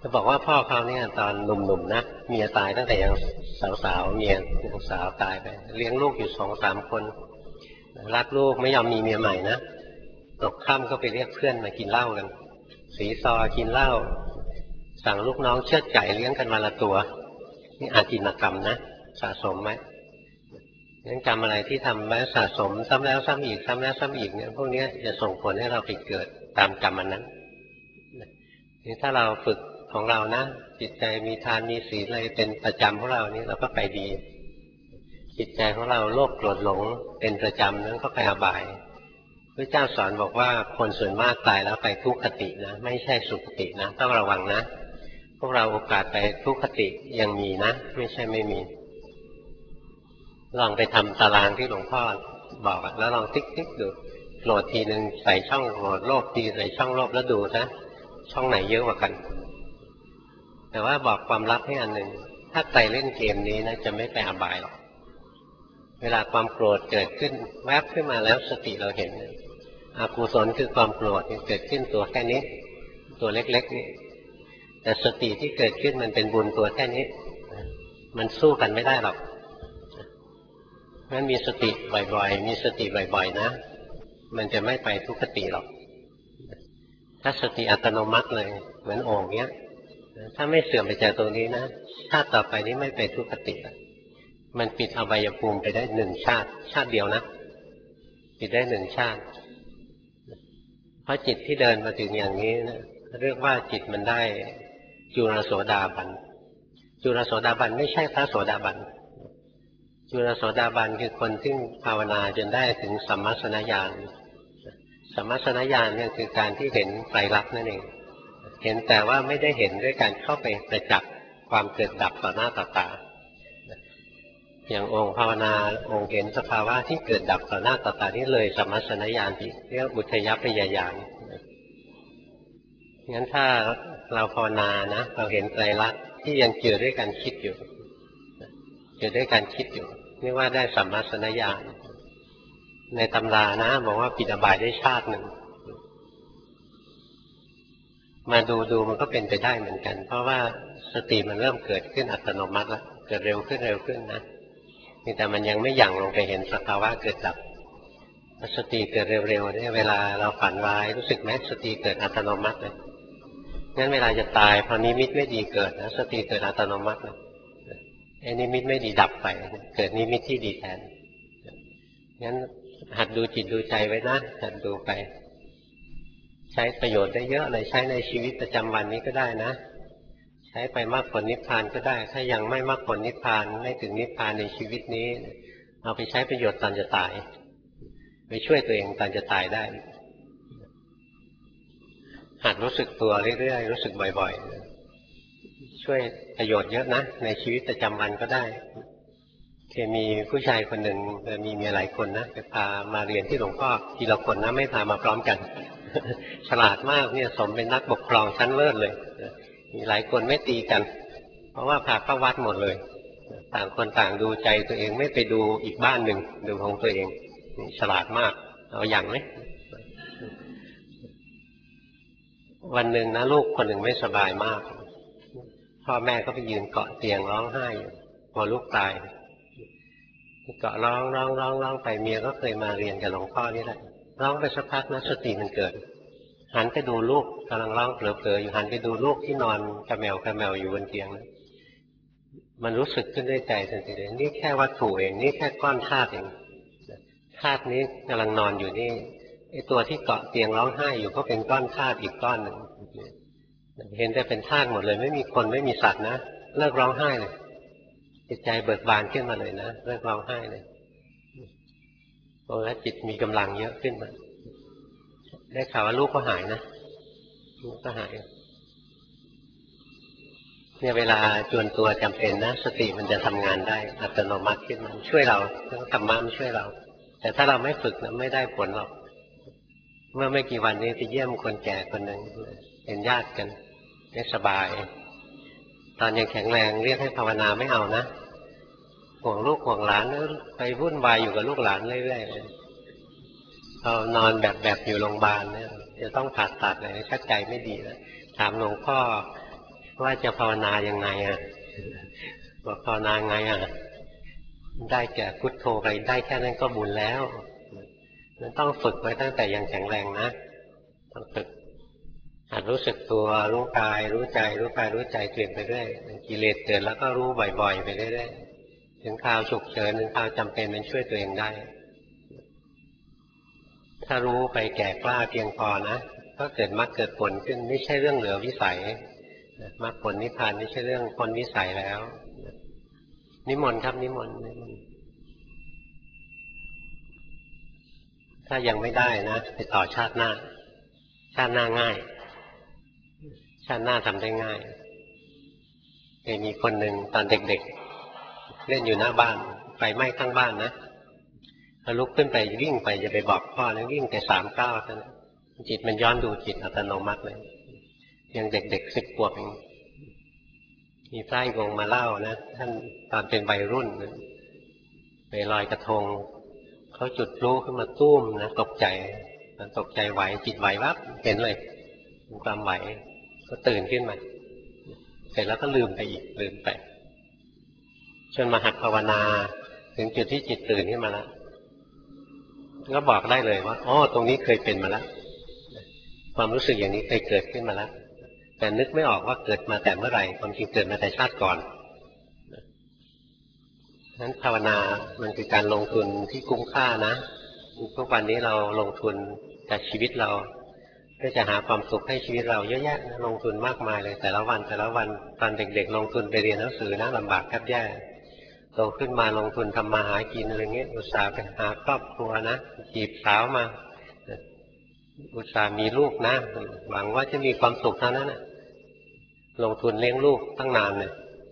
จะบอกว่าพ่อเขาเนี่ยตอนหนุ่มๆนะเมียตายตั้งแต่ยังสาวๆเมียยังสาวตายไปเลี้ยงลูกอยู่สองสามคนรักลูกไม่ยอมมีเมียใหม่นะตกค่ำก็ไปเรียกเพื่อนมากินเหล้ากันสีซอกินเหล้าสั่งลูกน้องเชือดไก่เลี้ยงกันมาละตัวนี่อาจินกรรมนะสะสมไหมงั้นกรรมอะไรที่ทำไว้สะสมซ้ำแล้วซ้ำอีกซ้ำแล้วซ้ำอีกเนี่ยพวกนี้จะส่งผลให้เราไปเกิดตามกรรมอันนั้นนี่ถ้าเราฝึกของเรานะจิตใจมีทานมีศีลอะไรเป็นประจำของเรานี่เราก็ไปดีจิตใจของเราโลภโกรธหลงเป็นประจำนั้นก็ไปอบายพระเจ้าสอนบอกว่าคนส่วนมากตายแล้วไปทุกขตินะไม่ใช่สุขตินะต้องระวังนะพวกเราโอกาสไปทุกขติยังมีนะไม่ใช่ไม่มีลองไปทำตารางที่หลวงพ่อบอกแล้วลองติ๊กติ๊กดูโกรธทีหนึ่งใส่ช่องโกรธโลภทีใส่ช่องโลภแล้วดูนะช่องไหนเยอะกว่ากันแต่ว่าบอกความลับให้อันหนึ่งถ้าใครเล่นเกมนี้นะจะไม่ไปอบายหรอกเวลาความโกรธเกิดขึ้นแวบขึ้นมาแล้วสติเราเห็นอกุศลคือความโกรธเกิดขึ้นตัวแค่นี้ตัวเล็กๆนี่แต่สติที่เกิดขึ้นมันเป็นบุญตัวแค่นี้มันสู้กันไม่ได้หรอกงั้นมีสติบ่อยๆมีสติบ่อยๆนะมันจะไม่ไปทุกขติหรอกถ้าสติอัตโนมัติเลยเหมือนโอ่งเนี้ยถ้าไม่เสื่อมไปจากตรงนี้นะชาติต่อไปนี้ไม่ไปทุกขติมันปิดอบายภูมิไปได้หนึ่งชาติชาติเดียวนะปิดได้หนึ่งชาติเพราะจิตที่เดินมาถึงอย่างนี้นะเรียกว่าจิตมันได้จุลโสดาบันจุลโสดาบันไม่ใช่พระโสดาบันจุลโสดาบันคือคนที่ภาวนาจนได้ถึงสัมมัสสนญาณสัมมัสสนญาณเนี่ยคือการที่เห็นไตรลักษณ์นั่นเองเห็นแต่ว่าไม่ได้เห็นด้วยการเข้าไปประจักษ์ความเกิดดับต่อหน้าต่อตาอย่างองค์ภาวนาองค์เห็นสภาวะที่เกิดดับต่อหน้าต่อตานี่เลยสัมมัสสนญาณอีกเรียกอุทยพยญาณงั้นถ้าเราภาวนานะเราเห็นไตรลักษณ์ที่ยังเกี่ยวด้วยการคิดอยู่เกี่ยวด้วยการคิดอยู่นี่ว่าได้สัมมัสสนญาณในตำรานะบอกว่าปิดอบายได้ชาติหนึ่งมาดูดูมันก็เป็นไปได้เหมือนกันเพราะว่าสติมันเริ่มเกิดขึ้นอัตโนมัติแล้วเกิดเร็วขึ้นเร็วขึ้นนะแต่มันยังไม่หยั่งลงไปเห็นสภาวะเกิดดับสติเกิดเร็วๆเนี่ยเวลาเราฝันร้ายรู้สึกไหมสติเกิดอัตโนมัติเลยงั้นเวลาจะตายพอนิมิตไม่ดีเกิดนะสติเกิดอัตโนมัติเลยไอ้นิมิตไม่ดีดับไปเกิดนิมิตที่ดีแทนงั้นหัดดูจิตดูใจไว้นะหัดดูไปใช้ประโยชน์ได้เยอะเลยใช้ในชีวิตประจำวันนี้ก็ได้นะใช้ไปมรรคผลนิพพานก็ได้ถ้ายังไม่มรรคผลนิพพานไม่ถึงนิพพานในชีวิตนี้เอาไปใช้ประโยชน์ตอนจะตายไปช่วยตัวเองตอนจะตายได้หัดรู้สึกตัวเรื่อยๆรู้สึกบ่อยๆช่วยประโยชน์เยอะนะในชีวิตประจำวันก็ได้เคยมีผู้ชายคนหนึ่งมีเมียหลายคนนะไปพามาเรียนที่หลวงพ่อทีละคนนะไม่พามาพร้อมกันฉลาดมากเนี่ยสมเป็นนักปกครองชั้นเลิศเลยมีหลายคนไม่ตีกันเพราะว่าพาเข้าวัดหมดเลยต่างคนต่างดูใจตัวเองไม่ไปดูอีกบ้านหนึ่งดูของตัวเองฉลาดมากเอาอย่างไหมวันหนึ่งนะลูกคนหนึ่งไม่สบายมากพ่อแม่ก็ไปยืนเกาะเตียงร้องไห้พอลูกตายเกาะร้องร้องร้องร้องไปเมียก็เคยมาเรียนกับหลวงพ่อนี่แหละร้องไปสักพักนะสติมันเกิดหันไปดูลูกกำลังร้องเผลอๆอยู่หันไปดูลูกที่นอนกระแมวกระแมวอยู่บนเตียงนะมันรู้สึกขึ้นด้วยใจทันทีเลยนี่แค่วัตถุเองนี่แค่ก้อนธาตุเองธาตุนี้กำลังนอนอยู่นี่ไอ้ตัวที่เกาะเตียงร้องไห้อยู่ก็เป็นก้อนธาตุอีกก้อนหนึ่งเห็นแต่เป็นธาตุหมดเลยไม่มีคนไม่มีสัตว์นะเลิกร้องไห้เลยจิตใจเบิกบานขึ้นมาเลยนะเลิกร้องไห้เลยโอ้แล้วจิตมีกำลังเยอะขึ้นมาได้ข่าวว่าลูกก็หายนะลูกก็หายเนี่ยเวลาจวนตัวจำเป็นนะสติมันจะทำงานได้อัตโนมัติขึ้นมาช่วยเราธรรมะมันช่วยเราแต่ถ้าเราไม่ฝึกนะไม่ได้ผลหรอกเมื่อไม่กี่วันนี้ไปเยี่ยมคนแก่คนหนึ่งเป็นญาติกันไม่สบายตอนยังแข็งแรงเรียกให้ภาวนาไม่เอานะห่วงลูกห่วงหลานแล้วไปวุ่นวายอยู่กับลูกหลานเรื่อยๆเลยเรานอนแบบแบบอยู่โรงพยาบาลเนี่ยจะต้องผ่าตัดอะไรชักใจไม่ดีแล้วถามหลวงพ่อว่าจะภาวนายังไงอ่ะบอกภาวนาไงอ่ะได้แก่พุทโธไปได้แค่นั้นก็บุญแล้วมันต้องฝึกไว้ตั้งแต่ยังแข็งแรงนะต้องฝึกหัดรู้สึกตัวรู้กายรู้ใจรู้กายรู้ใจเปลี่ยนไปเรื่อยกิเลสเกิดแล้วก็รู้บ่อยๆไปเรื่อยๆถึงคราวฉุกเฉินถึงคราวจำเป็นมันช่วยตัวเองได้ถ้ารู้ไปแก่กล้าเพียงพอนะก็เกิดมรรคเกิดผลขึ้นไม่ใช่เรื่องเหลือวิสัยมรรคผลนิพพานไม่ใช่เรื่องพ้นวิสัยแล้วนิมนต์ครับนิมนต์ถ้ายังไม่ได้นะไปต่อชาติหน้าชาติหน้าง่ายชาติหน้าทำได้ง่ายเคยมีคนหนึ่งตอนเด็กๆเล่นอยู่หน้าบ้านไฟไหม้ข้างบ้านนะแล้วลุกขึ้นไปวิ่งไปจะไปบอกพ่อแล้ววิ่งแต่สามก้าวเท่านั้นจิตมันย้อนดูจิตอัตโนมัติเลยยังเด็กๆสิบขวบเองมีพระอีกองค์มาเล่านะท่านตอนเป็นวัยรุ่นไปลอยกระทงเขาจุดพลุขึ้นมาตุ้มนะตกใจมันตกใจไหวจิตไหววับเห็นเลยความไหวก็ตื่นขึ้นมาเสร็จแล้วก็ลืมไปอีกลืมไปจนมาหัดภาวนาถึงจุดที่จิตตื่นขึ้นมาแล้วก็บอกได้เลยว่าอ๋อตรงนี้เคยเป็นมาแล้วความรู้สึกอย่างนี้เคยเกิดขึ้นมาแล้วแต่นึกไม่ออกว่าเกิดมาแต่เมื่อไหร่ความจริงเกิดมาแต่ชาติก่อนนั้นภาวนามันคือการลงทุนที่คุ้มค่านะทุกวันนี้เราลงทุนจากชีวิตเราเพื่อจะหาความสุขให้ชีวิตเราเยอะแยะนะลงทุนมากมายเลยแต่ละวันแต่ละวันตอนเด็กๆลงทุนไปเรียนหนังสือนะลำบากแทบแย่โตขึ้นมาลงทุนทำมาหากินอะไรเงี้ยอุตส่าห์ไปหาครอบครัวนะจีบสาวมาอุตส่าห์มีลูกนะหวังว่าจะมีความสุขเท่านั้นนะลงทุนเลี้ยงลูกตั้งนานเนี่ย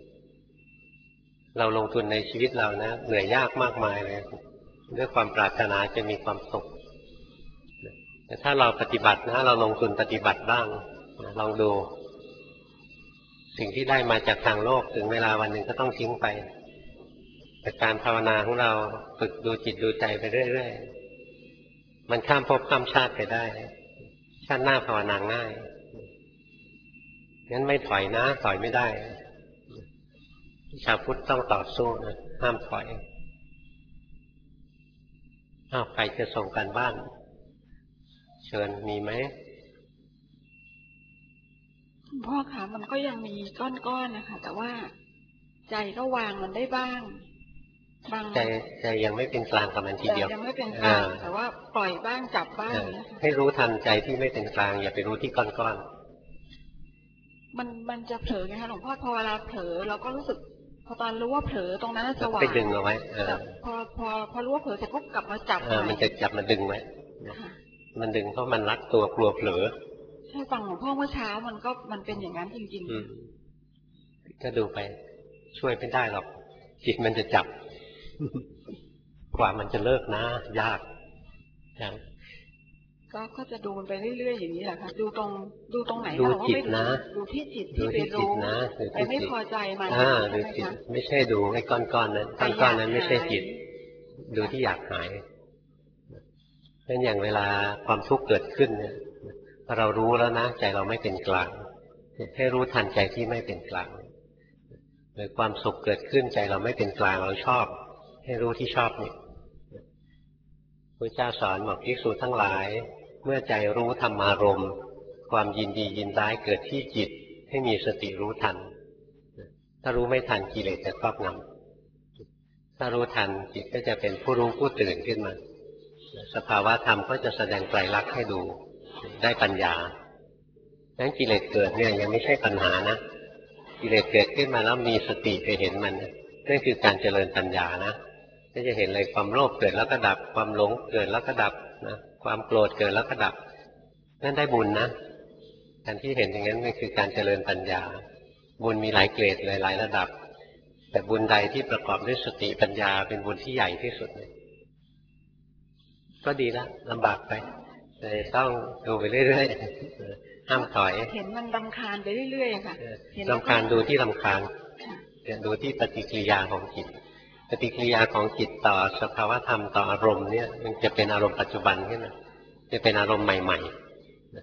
เราลงทุนในชีวิตเรานะเหนื่อยยากมากมายเลยด้วยความปรารถนาจะมีความสุขแต่ถ้าเราปฏิบัตินะเราลงทุนปฏิบัติบ้างลองดูสิ่งที่ได้มาจากทางโลกถึงเวลาวันหนึ่งก็ต้องทิ้งไปแต่การภาวนาของเราฝึกดูจิตดูใจไปเรื่อยๆมันข้ามภพข้ามชาติไปได้ชาติหน้าภาวนาง่ายงั้นไม่ถอยนะถอยไม่ได้ชาวพุทธต้องต่อสู้นะห้ามถอยอ้าวใครจะส่งกันบ้านเชิญมีไหมพ่อคะมันก็ยังมีก้อนๆนะคะแต่ว่าใจก็วางมันได้บ้างบางใจใจยังไม่เป็นกลางกับมันทีเดียวยังไม่เป็นกลางแต่ว่าปล่อยบ้างจับบ้างให้รู้ทันใจที่ไม่เป็นกลางอย่าไปรู้ที่ก้อนๆมันมันจะเผลอไงคะหลวงพ่อพอเวลาเผลอเราก็รู้สึกพอตอนรู้ว่าเผลอตรงนั้นสว่างไปดึงเอาไว้พอพอพอรู้ว่าเผลอเสร็จปุ๊บกลับมาจับมันจะจับมาดึงไว้มันดึงเพราะมันรักตัวกลัวเผลอใช่ฟังหลวงพ่อเมื่อเช้ามันก็มันเป็นอย่างนั้นจริงๆก็ดูไปช่วยไม่ได้หรอกจิตมันจะจับกว่ามันจะเลิกนะยากอย่างก็ก็จะดูไปเรื่อยๆอย่างนี้แหละค่ะดูตรงดูตรงไหนดูจิตนะดูที่จิตที่ไปรู้ไปไม่พอใจมันดูจิตไม่ใช่ดูไอ้ก้อนๆนั้นก้อนๆนั้นไม่ใช่จิตดูที่อยากหายเพราะอย่างเวลาความทุกข์เกิดขึ้นเนี่ยเรารู้แล้วนะใจเราไม่เป็นกลางให้รู้ทันใจที่ไม่เป็นกลางหรือความสุขเกิดขึ้นใจเราไม่เป็นกลางเราชอบให้รู้ที่ชอบนี่พระเจ้าสอนบอกภิกษุทั้งหลายเมื่อใจรู้ธรรมารมณ์ความยินดียินร้ายเกิดที่จิตให้มีสติรู้ทันถ้ารู้ไม่ทันกิเลสจะครอบงำถ้ารู้ทันจิตก็จะเป็นผู้รู้ผู้ตื่นขึ้นมาสภาวะธรรมก็จะแสดงไตรลักษณ์ให้ดูได้ปัญญาดังนั้นกิเลสเกิดเนี่ยยังไม่ใช่ปัญหานะกิเลสเกิดขึ้นมาแล้วมีสติไปเห็นมันนั่นคือการเจริญปัญญานะก็จะเห็นเลยความโลภเกิดแล้วก็ดับความหลงเกิดแล้วก็ดับนะความโกรธเกิดแล้วก็ดับนั่นได้บุญนะการที่เห็นอย่างนั้นมันคือการเจริญปัญญาบุญมีหลายเกรดหลายระดับแต่บุญใดที่ประกอบด้วยสติปัญญาเป็นบุญที่ใหญ่ที่สุดเลยก็ดีแล้วลำบากไปแต่ต้องดูไปเรื่อยๆห้ามถอยเห็นมันรำคาญไปเรื่อยๆค่ะรำคาญดูที่รำคาญดูที่ปฏิกิริยาของจิตปฏิกิริยาของจิตต่อสภาวะธรรมต่ออารมณ์เนี่ยมันจะเป็นอารมณ์ปัจจุบันขึ้นมาจะเป็นอารมณ์ใหม่ๆ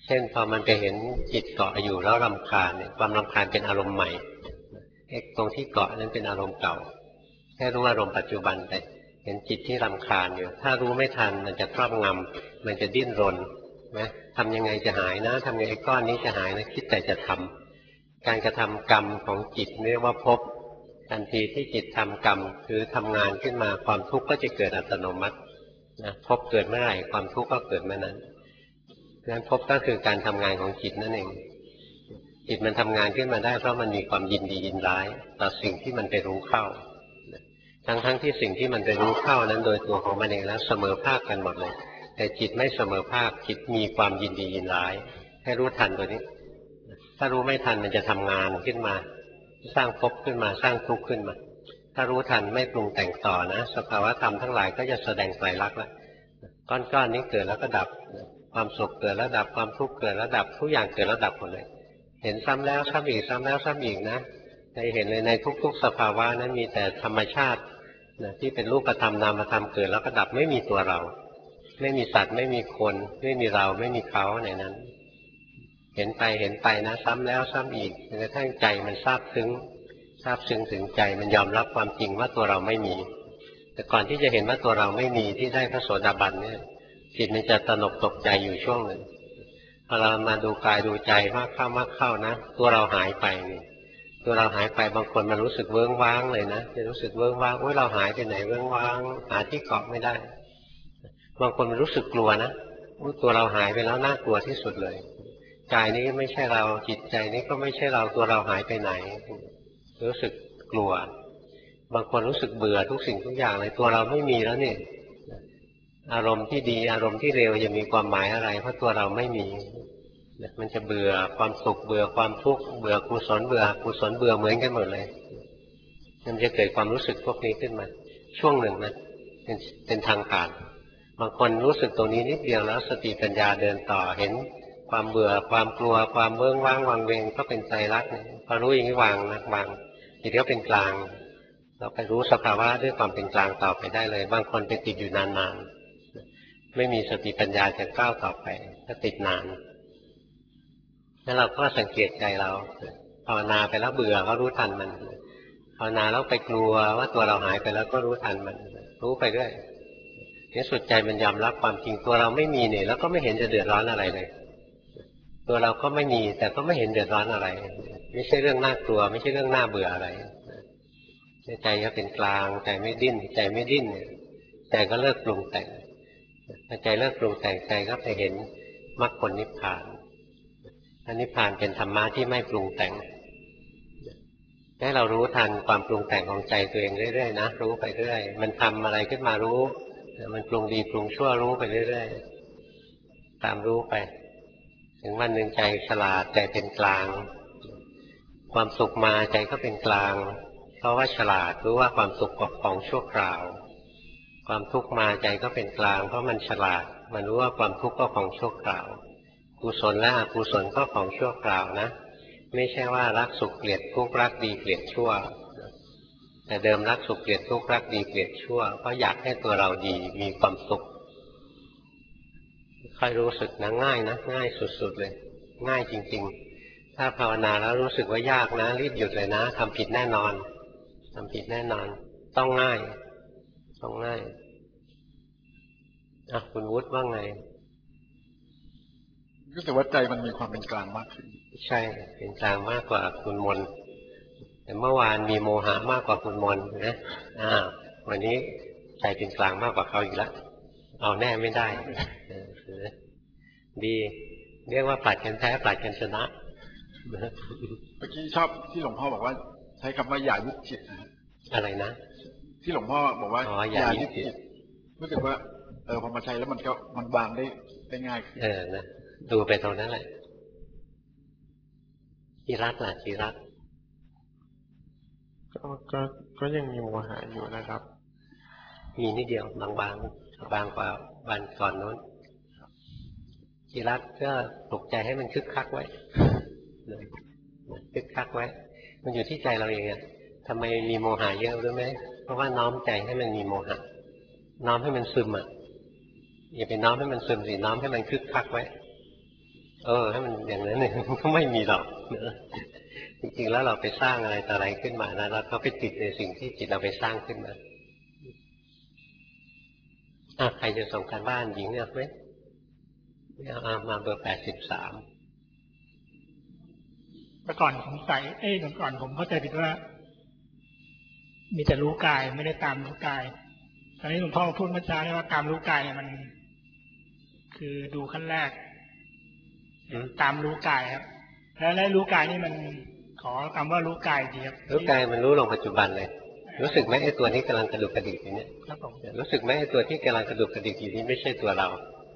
เช่นพอมันไปเห็นจิตเกาะอยู่แล้วรำคาญเนี่ยความรำคาญเป็นอารมณ์ใหม่ไอ้ตรงที่เกาะนั้นเป็นอารมณ์เก่าแค่รู้อารมณ์ปัจจุบันไปเห็นจิตที่รำคาญอยู่ถ้ารู้ไม่ทันมันจะครอบงำมันจะดิ้นรนนะทำยังไงจะหายนะทำยังไงก้อนนี้จะหายนะคิดแต่จะทำการกระทำกรรมของจิตเรียกว่าภพทันทีที่จิตทำกรรมคือทำงานขึ้นมาความทุกข์ก็จะเกิดอัตโนมัตินะภพเกิดเมื่อไหร่ความทุกข์ก็เกิดเมื่อนั้นงั้นภพก็คือการทำงานของจิตนั่นเองจิตมันทำงานขึ้นมาได้เพราะมันมีความยินดียินร้ายต่อสิ่งที่มันไปรู้เข้าทั้งทั้งที่สิ่งที่มันไปรู้เข้านั้นโดยตัวของมันเองแล้วเสมอภาคกันหมดเลยแต่จิตไม่เสมอภาคจิตมีความยินดียินร้ายให้รู้ทันตัวนี้ถ้ารู้ไม่ทันมันจะทำงานขึ้นมาสร้างภพขึ้นมาสร้างทุกข์ขึ้นมาถ้ารู้ทันไม่ปรุงแต่งต่อนะสภาวะธรรมทั้งหลายก็จะแสดงไตรลักษณ์แล้วก้อนๆนี้เกิดแล้วก็ดับความสุขเกิดแล้วดับความทุกข์เกิดแล้วดับทุกอย่างเกิดแล้วดับหมดเลยเห็นซ้ำแล้วซ้ำอีกซ้ำแล้วซ้ำอีกนะในเห็นเลยในทุกๆสภาวะนั้นมีแต่ธรรมชาตินะที่เป็นรูปธรรมนามธรรมเกิดแล้วก็ดับไม่มีตัวเราไม่มีสัตว์ไม่มีคนไม่มีเราไม่มีเขาในนั้นเห็นไปเห็นไปนะซ้ำแล้วซ้ำอีกจนกระทั่งใจมันซาบซึ้งซาบซึ้งถึงใจมันยอมรับความจริงว่าตัวเราไม่มีแต่ก่อนที่จะเห็นว่าตัวเราไม่มีที่ได้พระโสดาบันเนี่ยจิตมันจะตระหนกตกใจอยู่ช่วงหนึ่งพอเรามาดูกายดูใจมากเข้ามากเข้านะตัวเราหายไปตัวเราหายไปบางคนมันรู้สึกเวิ้งว้างเลยนะจะรู้สึกเวิ้งว้างโอ้ยเราหายไปไหนเวิ้งว้างหาที่เกาะไม่ได้บางคนมันรู้สึกกลัวนะตัวเราหายไปแล้วน่ากลัวที่สุดเลยกายนี้ไม่ใช่เราจิตใจนี้ก็ไม่ใช่เราตัวเราหายไปไหนรู้สึกกลัวบางคนรู้สึกเบื่อทุกสิ่งทุกอย่างเลยตัวเราไม่มีแล้วนี่อารมณ์ที่ดีอารมณ์ที่เร็วจะมีความหมายอะไรเพราะตัวเราไม่มีมันจะเบื่อความสุขเบื่อความทุกข์เบื่อกุศลเบื่อกุศลเบื่อเหมือนกันหมดเลยมันจะเกิดความรู้สึกพวกนี้ขึ้นมาช่วงหนึ่งนะเป็นเป็นทางผ่านบางคนรู้สึกตรงนี้นิดเดียวแล้วสติปัญญาเดินต่อเห็นความเบื่อความกลัวความเบื้องว่างวังเวงก็เป็นไตรลักษณ์พอรู้อย่างนี้วางนะวางจิตก็เป็นกลางเราไปรู้สภาวะด้วยความเป็นกลางต่อไปได้เลยบางคนไปติดอยู่นานๆไม่มีสติปัญญาจะก้าวต่อไปก็ติดนานแล้วเราก็สังเกตใจเราภาวนาไปแล้วเบื่อก็รู้ทันมันภาวนาแล้วไปกลัวว่าตัวเราหายไปแล้วก็รู้ทันมันรู้ไปด้วยในสุดใจมันยอมรับความจริงตัวเราไม่มีเนี่ยแล้วก็ไม่เห็นจะเดือดร้อนอะไรเลยตัวเราก็ไม่มีแต่ก็ไม่เห็นเดือดร้อนอะไรไม่ใช่เรื่องน่ากลัวไม่ใช่เรื่องน่าเบื่ออะไรใจก็เป็นกลางใจไม่ดิ้นใจไม่ดิ้นเนี่ยใจก็เลิกปรุงแต่งพอใจเลิกปรุงแต่งใจก็ไปเห็นมรรคผลนิพพานนิพพานเป็นธรรมะที่ไม่ปรุงแต่งให้เรารู้ทันความปรุงแต่งของใจตัวเองเรื่อยๆนะรู้ไปเรื่อยมันทำอะไรขึ้นมารู้มันปรุงดีปรุงชั่วรู้ไปเรื่อยๆตามรู้ไปถึงวันหนึ่งใจฉลาดใจเป็นกลางความสุขมาใจก็เป็นกลางเพราะว่าฉลาดรู้ว่าความสุขของชั่วคราวความทุกข์มาใจก็เป็นกลางเพราะมันฉลาดมันรู้ว่าความทุกข์ก็ของชั่วคราวกุศลและอกุศลก็ของชั่วคราวนะไม่ใช่ว่ารักสุขเกลียดทุกข์รักดีเกลียดชั่วแต่เดิมรักสุขเกลียดทุกข์รักดีเกลียดชั่วเพราะอยากให้ตัวเราดีมีความสุขค่อยรู้สึกนะง่ายนะง่ายสุดๆเลยง่ายจริงๆถ้าภาวนาแล้วรู้สึกว่ายากนะรีบหยุดเลยนะทำผิดแน่นอนทำผิดแน่นอนต้องง่ายต้องง่ายอ่ะคุณวุฒิว่าไงรู้สึกว่าใจมันมีความเป็นกลางมากขึ้นใช่เป็นกลางมากกว่าคุณมนแต่เมื่อวานมีโมหะมากกว่าคุณมนนะอ่าวันนี้ใจเป็นกลางมากกว่าเขาอีกแล้วเอาแน่ไม่ได้ดีเรียกว่าปราดกันแพ้ปราดกันชนะเมื่อกี้ชอบที่หลวงพ่อบอกว่าใช้คำว่าอย่ายึดจิตอะไรนะที่หลวงพ่อบอกว่าอย่ายึดจิตรู้สึกว่าเออพอมาใช้แล้วมันก็มันวางได้ได้ง่ายเออนะดูไปตรงนั้นแหละจิรัตล่ะจิรัตก็ก็ก็ยังมีโมหะอยู่นะครับมีนิดเดียวบางบางบางกว่าวันก่อนโน้นจิรัตก็ปลุกใจให้มันคึกคักไว้คึกคักไว้มันอยู่ที่ใจเราเองอะทำไมมีโมหะเยอะรู้ไหมเพราะว่าน้อมใจให้มันมีโมหะน้อมให้มันซึมอ่ะอย่าไปน้อมให้มันซึมสิน้อมให้มันคึกคักไว้เออถ้ามันอย่างนั้นเนี่ยก็ไม่มีหรอกจริงๆแล้วเราไปสร้างอะไรต่ออะไรขึ้นมาแล้วเราก็ไปติดในสิ่งที่จิตเราไปสร้างขึ้นมาอ่ะใครจะส่งการบ้านหญิงเนี่ยไหมเอามาเบอร์แปดสิบสามเมื่อก่อนผมใส่เอ้ยเมื่อก่อนผมเข้าใจผิดว่ามีแต่รู้กายไม่ได้ตามรู้กายตอนนี้หลวงพ่อพูดเมื่อเช้าเนี่ยว่าตามรู้กายเนี่ยมันคือดูขั้นแรกตามรู้กายครับแล้วได้รู้กายนี่มันขอคำว่ารู้กายดีครับรู้กายมันรู้ลงปัจจุบันเลยรู้สึกไหมไอ้ตัวนี้กำลังกระดุกกระดิกอยู่เนี่ยครับผมรู้สึกไหมไอ้ตัวที่กำลังกระดุกกระดิกอยู่นี่ไม่ใช่ตัวเรา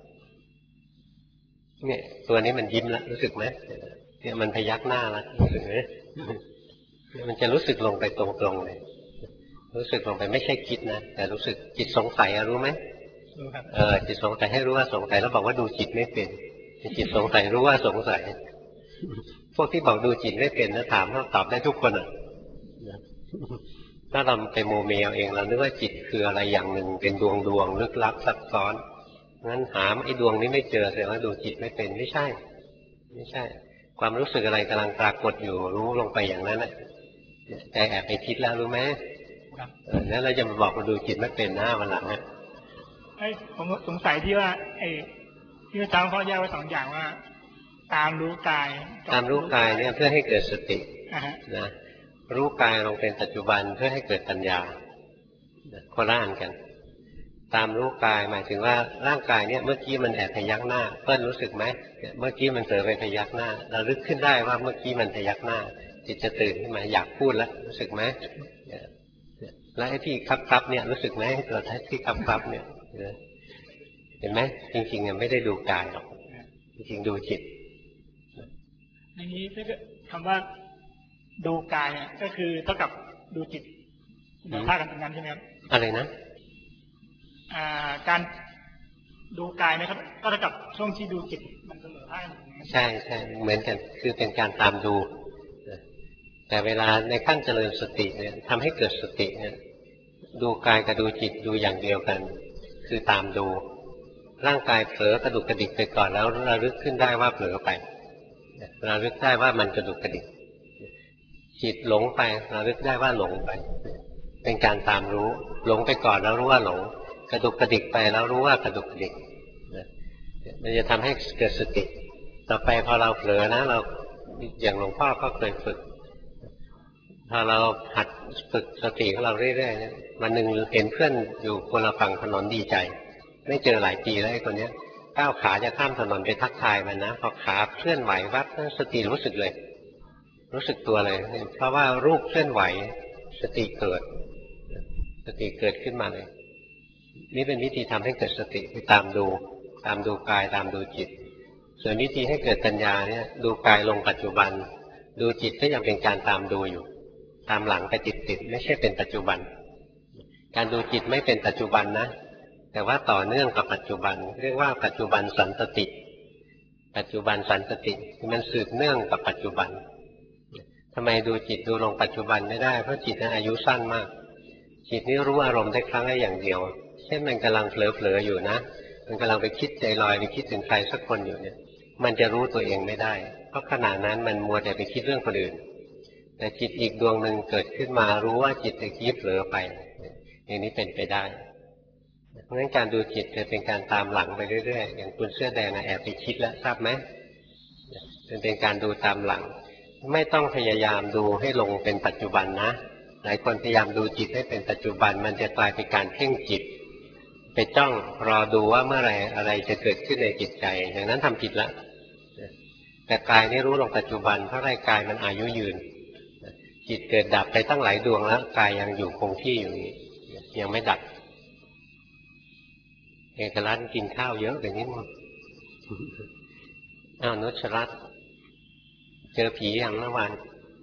เนี่ยตัวนี้มันยิ้มแล้วรู้สึกไหมเนี่ยมันพยักหน้าแล้วรู้สึกไหมมันจะรู้สึกลงไปตรงๆเลยรู้สึกลงไปไม่ใช่คิดนะแต่รู้สึกจิตสงสัยรู้ไหมรู้ครับเออจิตสงสัยให้รู้ว่าสงสัยแล้วบอกว่าดูจิตไม่เป็นจิตสงสัยรู้ว่าสงสัยพวกที่บอกดูจิตไม่เป็นนะถามเขาตอบได้ทุกคนอ่ะถ้าเราไปโมเมลเองเรานึกว่าจิตคืออะไรอย่างหนึ่งเป็นดวงดวงลึกลับซับซ้อนงั้นหาไอ้ดวงนี้ไม่เจอแสดงว่าดูจิตไม่เป็นไม่ใช่ไม่ใช่ความรู้สึกอะไรกำลังปรากฏอยู่รู้ลงไปอย่างนั้นแหละใจแอบไปคิดแล้วรู้ไหมเออแล้วเราจะมาบอกว่าดูจิตไม่เป็นหน้าวันหลังนะไอ้ผมสงสัยที่ว่าไอ้ที่อาจารย์เขาแยกไว้สองอย่างว่าตามรู้กายตามรู้กายเนี่ยเพื่อให้เกิดสตินะรู้กายลงเป็นปัจจุบันเพื่อให้เกิดปัญญาคนละอันกันตามรู้กายหมายถึงว่าร่างกายเนี่ยเมื่อกี้มันแอบพยักหน้าเพื่อนรู้สึกไหมเมื่อกี้มันเผลอไปพยักหน้าเราลึกขึ้นได้ว่าเมื่อกี้มันพยักหน้าจิตจะตื่นขึ้นมาอยากพูดแล้วรู้สึกไหมแล้วไอ้ที่ครับครับเนี่ยรู้สึกไหมตัวที่ครับครับเนี่ยเห็นไหมจริงๆไม่ได้ดูกายหรอกจริงๆดูจิตอย่างนี้ถ้าคำว่าดูกายเนี่ยก็คือเท่ากับดูจิตดูท่ากันตรงนั้นใช่ไหมครับอะไรนะอ่าการดูกายนะครับก็เท่ากับช่วงที่ดูจิตมันเสมอท่ากันใช่ใช่เหมือนกันคือเป็นการตามดูแต่เวลาในขั้นเจริญสติเนี่ยทำให้เกิดสติเนี่ยดูกายกับดูจิตดูอย่างเดียวกันคือตามดูร่างกายเผลอกระดุกกระดิกไปก่อนแล้วระลึกขึ้นได้ว่าเผลอไประลึกได้ว่ามันกระดุกกระดิกจิตหลงไประลึกได้ว่าหลงไปเป็นการตามรู้หลงไปก่อนแล้วรู้ว่าหลงกระดุกกระดิกไปแล้วรู้ว่ากระดุกกระดิกมันจะทำให้เกิดสติต่อไปพอเราเผลอนะเราอย่างหลวงพ่อก็เคยฝึกพอเราหัดฝึกสติของเราเรื่อยๆวันหนึ่งเห็นเพื่อนอยู่คนละฝั่งถนนดีใจไม่เจอหลายปีแล้วไอ้คนนี้ก้าวขาจะข้ามถนนไปทักทายมันนะพอขาเคลื่อนไหววัดสติรู้สึกเลยรู้สึกตัวเลยเพราะว่ารูปเคลื่อนไหวสติเกิดสติเกิดขึ้นมาเลยนี่เป็นวิธีทำให้เกิดสติคือตามดูตามดูกายตามดูจิตส่วนวิธีให้เกิดปัญญาเนี่ยดูกายลงปัจจุบันดูจิตก็ยังเป็นการตามดูอยู่ตามหลังไปติดๆไม่ใช่เป็นปัจจุบันการดูจิตไม่เป็นปัจจุบันนะแต่ว่าต่อเนื่องกับปัจจุบันเรียกว่าปัจจุบันสันตติปัจจุบันสันตติคือมันสืบเนื่องกับปัจจุบันทำไมดูจิตดูลงปัจจุบันไม่ได้เพราะจิตนั้นอายุสั้นมากจิตนี้รู้อารมณ์ได้ครั้งละอย่างเดียวเช่นมันกำลังเผลอๆอยู่นะมันกำลังไปคิดใจลอยไปคิดถึงใครสักคนอยู่เนี่ยมันจะรู้ตัวเองไม่ได้เพราะขณะนั้นมันมัวแต่ไปคิดเรื่องคนอื่นแต่จิตอีกดวงหนึ่งเกิดขึ้นมารู้ว่าจิตตะกี้เผลอไปอย่างนี้เป็นไปได้เพราะฉะนั้นการดูจิตจะเป็นการตามหลังไปเรื่อยๆอย่างคุณเสื้อแดงแอบไปคิดแล้วทราบไหมมันเป็นการดูตามหลังไม่ต้องพยายามดูให้ลงเป็นปัจจุบันนะหลายคนพยายามดูจิตให้เป็นปัจจุบันมันจะกลายเป็นการเพ่งจิตไปจ้องรอดูว่าเมื่อไรอะไรจะเกิดขึ้นในจิตใจอย่างนั้นทำผิดแล้วแต่กายนี่รู้ลงปัจจุบันเพราะร่างกายมันอายุยืนจิตเกิดดับไปตั้งหลายดวงแล้วกายยังอยู่คงที่อยู่นี้ยังไม่ดับเอกลักษณ์กินข้าวเยอะแบบนี้มั้งอ้าวนุชรัตน์เจอผีอย่างเมื่อวาน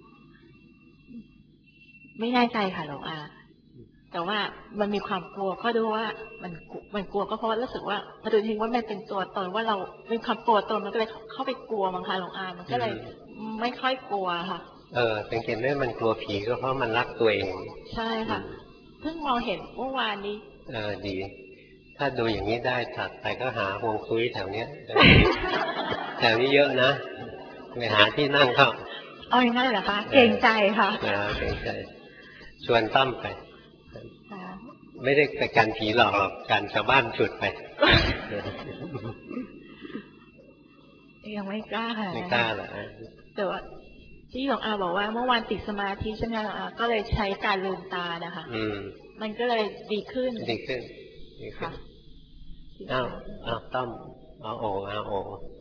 ไม่แน่ใจค่ะหลวงอาแต่ว่ามันมีความกลัวก็ดูว่ามันมันกลัวก็เพราะว่ารู้สึกว่าพอดูทิ้งว่ามันเป็นตัวตนว่าเราเป็นความกลัวตนมันก็เลยเข้าไปกลัวมั้งคะหลวงอามันก็เลยไม่ค่อยกลัวค่ะเออสังเกตได้มันกลัวผีก็เพราะมันรักตัวเองใช่ค่ะเพิ่งมองเห็นเมื่อวานนี้เออดีถ้าดูอย่างนี้ได้ถัดไปก็หาฮวงซุยแถวเนี้ยจะถวนี้เยอะนะไปหาที่นั่งเข้าเอาอย่างนั้นเหรอคะเกรงใจค่ะเกรงใจชวนต้อมไปไม่ได้ไปการผีหลอกหรอกการชาวบ้านฉุดไปยังไม่กล้าค่ะไม่กล้าเหรอแต่ว่าที่หลวงอาบอกว่าเมื่อวานติดสมาธิใช่ไหมหลวงอาก็เลยใช้การลืมตานะคะอืมมันก็เลยดีขึ้นดีขึ้นดีขึ้นอ้าวอ้าวต้อมเอาโอเอาโอ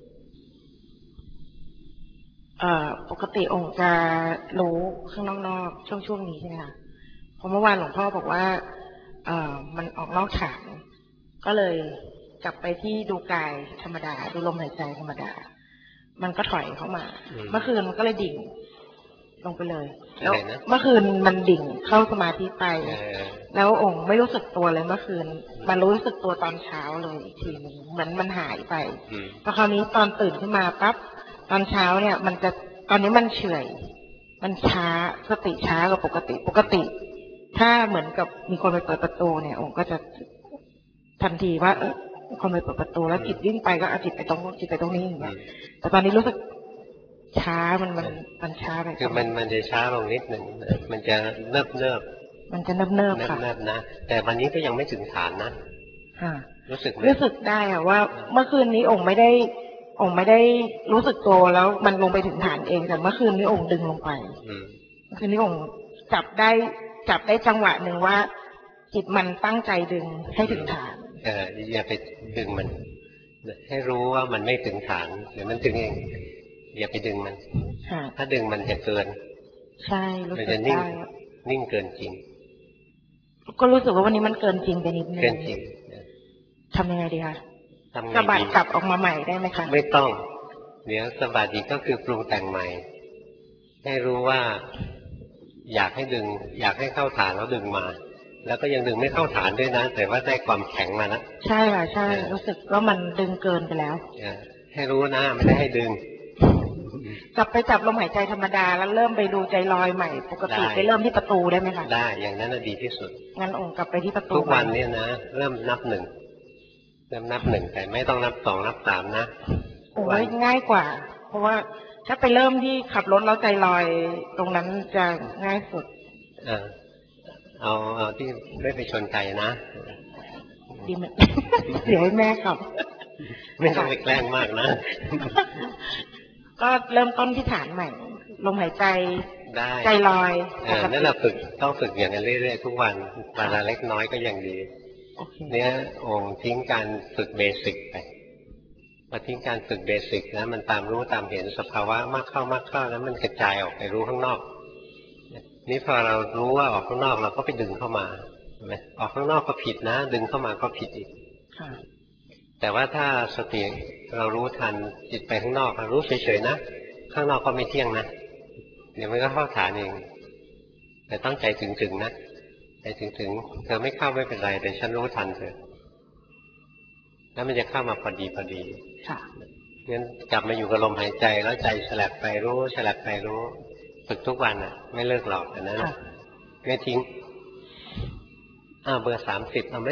เอ่อปกติองค์จะรู้ข้างนอกๆช่วงช่วงนี้ใช่ไหมคะเพราะเมื่อวานหลวงพ่อบอกว่าเอ่อมันออกนอกฐานก็เลยกลับไปที่ดูกายธรรมดาดูลมหายใจธรรมดามันก็ถอยเข้ามาเมื่อคืนมันก็เลยดิ่งลงไปเลยแล้วเมื่อคืนมันดิ่งเข้าสมาธิไปแล้วองค์ไม่รู้สึกตัวเลยเมื่อคืนมันรู้สึกตัวตอนเช้าเลยอีกทีนึงเหมือนมันหายไปพอคราวนี้ตอนตื่นขึ้นมาปั๊บตอนเช้าเนี่ยมันจะตอนนี้มันเฉื่อยมันช้าสติช้ากว่าปกติปกติถ้าเหมือนกับมีคนไปเปิดประตูเนี่ยองค์ก็จะทันทีว่าเออคนไปเปิดประตูแล้วจิตวิ่งไปก็เอาจิตไปตรงนู้นจิตไปตรงนี้อย่างเงี้ยแต่ตอนนี้รู้สึกช้ามันมันมันช้าไปคือมันมันจะช้าลงนิดหนึ่งมันจะเนิบเนิบมันจะเนิบเนิบค่ะเนิบนะแต่วันนี้ก็ยังไม่ถึงฐานนะรู้สึกรู้สึกได้อะว่าเมื่อคืนนี้องค์ไม่ได้องค์ไม่ได้รู้สึกตัวแล้วมันลงไปถึงฐานเองแต่เมื่อคืนนี้องค์ดึงลงไปเมื่อคืนนี้องค์จับได้จับได้จังหวะหนึ่งว่าจิตมันตั้งใจดึงให้ถึงฐานเอออย่าไปดึงมันให้รู้ว่ามันไม่ถึงฐานเดี๋ยวมันถึงเองอย่าไปดึงมันถ้าดึงมันจะเกินใช่รู้สึกได้นิ่งเกินจริงก็รู้สึกว่าวันนี้มันเกินจริงไปนิดนึงเกินจริงทำยังไงดีคะสะบัดกลับออกมาใหม่ได้ไหมคะไม่ต้องเดี๋ยวสะบัดอีกก็คือปรุงแต่งใหม่ให้รู้ว่าอยากให้ดึงอยากให้เข้าฐานแล้วดึงมาแล้วก็ยังดึงไม่เข้าฐานด้วยนะแต่ว่าได้ความแข็งมาแล้วใช่ค่ะใช่รู้สึกว่ามันดึงเกินไปแล้วให้รู้นะไม่ได้ให้ดึงกลับไปจับลมหายใจธรรมดาแล้วเริ่มไปดูใจลอยใหม่ปกติไปเริ่มที่ประตูได้ไหมคะได้อย่างนั้นดีที่สุดงั้นองค์กลับไปที่ประตูทุกวันนี้นะเริ่มนับหนึ่งเริ่มนับหนึ่งแต่ไม่ต้องนับสองนับสามนะโอ้ยง่ายกว่าเพราะว่าถ้าไปเริ่มที่ขับรถแล้วใจลอยตรงนั้นจะง่ายสุดเออเอาเอาที่ไม่ไปชนใจนะดีไหมเดี๋ยวให้แม่ขับไม่ต้องไปแกล้งมากนะก็เริ่มต้นที่ฐานใหม่ลมหายใจได้ใจลอยนั่นแหละฝึกต้องฝึกอย่างนั้นเรื่อยๆทุกวันวันละเล็กน้อยก็ยังดีเนี่ยองค์ทิ้งการฝึกเบสิกไปพอทิ้งการฝึกเบสิกนะมันตามรู้ตามเห็นสภาวะมากเข้ามากเข้าแล้วมันกระจายออกไปรู้ข้างนอกนี่พอเรารู้ว่าออกข้างนอกเราก็ไปดึงเข้ามาใช่ไหมออกข้างนอกก็ผิดนะดึงเข้ามาก็ผิดอีกแต่ว่าถ้าสติเรารู้ทันจิตไปข้างนอกรู้เฉยๆนะข้างนอกก็ไม่เที่ยงนะเดี๋ยวมันก็เข้าฐานเองแต่ต้องใจถึงๆนะใจถึงๆเธอไม่เข้าไม่เป็นไรแต่ฉันรู้ทันเธอแล้วมันจะเข้ามาพอดีพอดีงั้นกลับมาอยู่กับลมหายใจแล้วใจฉลับไปรู้ฉลับไปรู้ฝึกทุกวันอ่ะไม่เลิกหรอกอันนั้นไม่ทิ้งอ้าวเบอร์สามสิบเอาไหม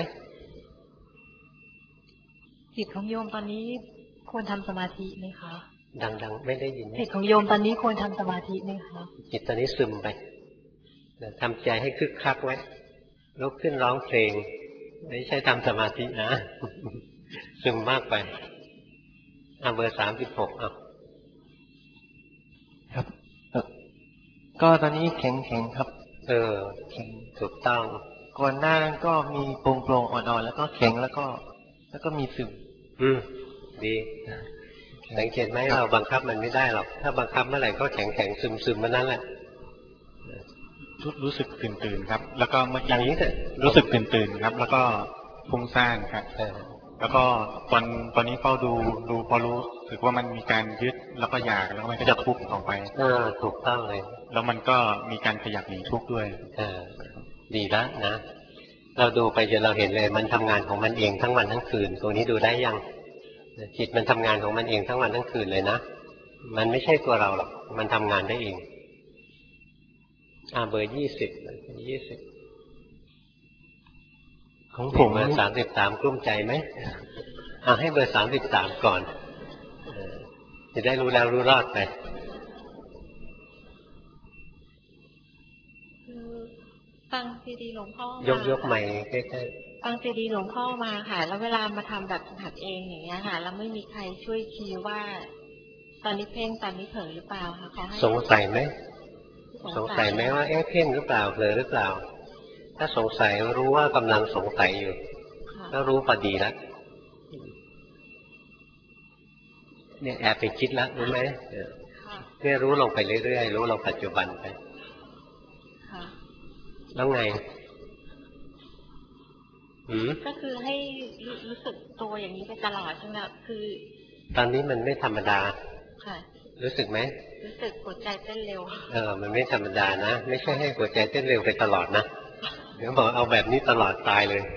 จิตของโยมตอนนี้ควรทำสมาธิไหมคะดังๆไม่ได้ยินจิตของโยมตอนนี้ควรทำสมาธิไหมคะจิตตอนนี้ซึมไปทำใจให้คึกคักไว้ลุกขึ้นร้องเพลงไม่ใช่ทำสมาธินะซึมมากไปอ่ะเบอร์สามสิบหกอ่ะครับก็ตอนนี้แข็งแข็งครับเออแข็งถูกต้องก่อนหน้านั้นก็มีโปร่งโปร่งอ่อนๆแล้วก็แข็งแล้วก็แล้วก็มีซึมอืมดีสังเกตไหมเราบังคับมันไม่ได้หรอกถ้าบังคับเมื่อไหร่ก็แข็งแข็งซึมซึมมานั่นแหละรู้สึกตื่นตื่นครับแล้วก็เมื่อกี้นี้รู้สึกตื่นตื่นครับแล้วก็ฟุ้งซ่านครับแล้วก็ตอนตอนนี้เฝ้าดูดูพอรู้สึกว่ามันมีการยึดแล้วก็อยากแล้วมันก็จะทุบออกไปเออถูกต้องเลยแล้วมันก็มีการขยับหนีทุบด้วยเออดีแล้วนะเราดูไปจนเราเห็นเลยมันทำงานของมันเองทั้งวันทั้งคืนตรงนี้ดูได้ยังจิตมันทำงานของมันเองทั้งวันทั้งคืนเลยนะมันไม่ใช่ตัวเราหรอกมันทำงานได้เองอ่าเบอร์ยี่สิบยี่สิบของผมเบอร์สามสิบสามกลุ้มใจไหมอ่าให้เบอร์สามสิบสามก่อนจะได้รู้แล้วรู้รอดไปคือฟังซีดีหลวงพ่อยกยกใหม่ใกล้ๆฟังซีดีหลวงพ่อมาค่ะแล้วเวลามาทำแบบหัดเองอย่างเงี้ยค่ะแล้วไม่มีใครช่วยชี้ว่าตอนนี้เพ่งตอนนี้เผลอหรือเปล่าคะขอให้สงสัยไหมสงสัยไหมว่าเอ๊ะเพ่งหรือเปล่าเผลอหรือเปล่าถ้าสงสัยรู้ว่ากำลังสงสัยอยู่ก็รู้พอดีแล้วเนี่ยแอบไปคิดแล้วรู้ไหมเนี่ยรู้ลงไปเรื่อยๆรู้ลงปัจจุบันไปแล้วไงก็คือให้รู้สึกตัวอย่างนี้ไปตลอดใช่ไหมคือตอนนี้มันไม่ธรรมดาค่ะรู้สึกไหมรู้สึกหัวใจเต้นเร็วเออมันไม่ธรรมดานะไม่ใช่ให้หัวใจเต้นเร็วไปตลอดนะเดี๋ยวบอกเอาแบบนี้ตลอดตายเลย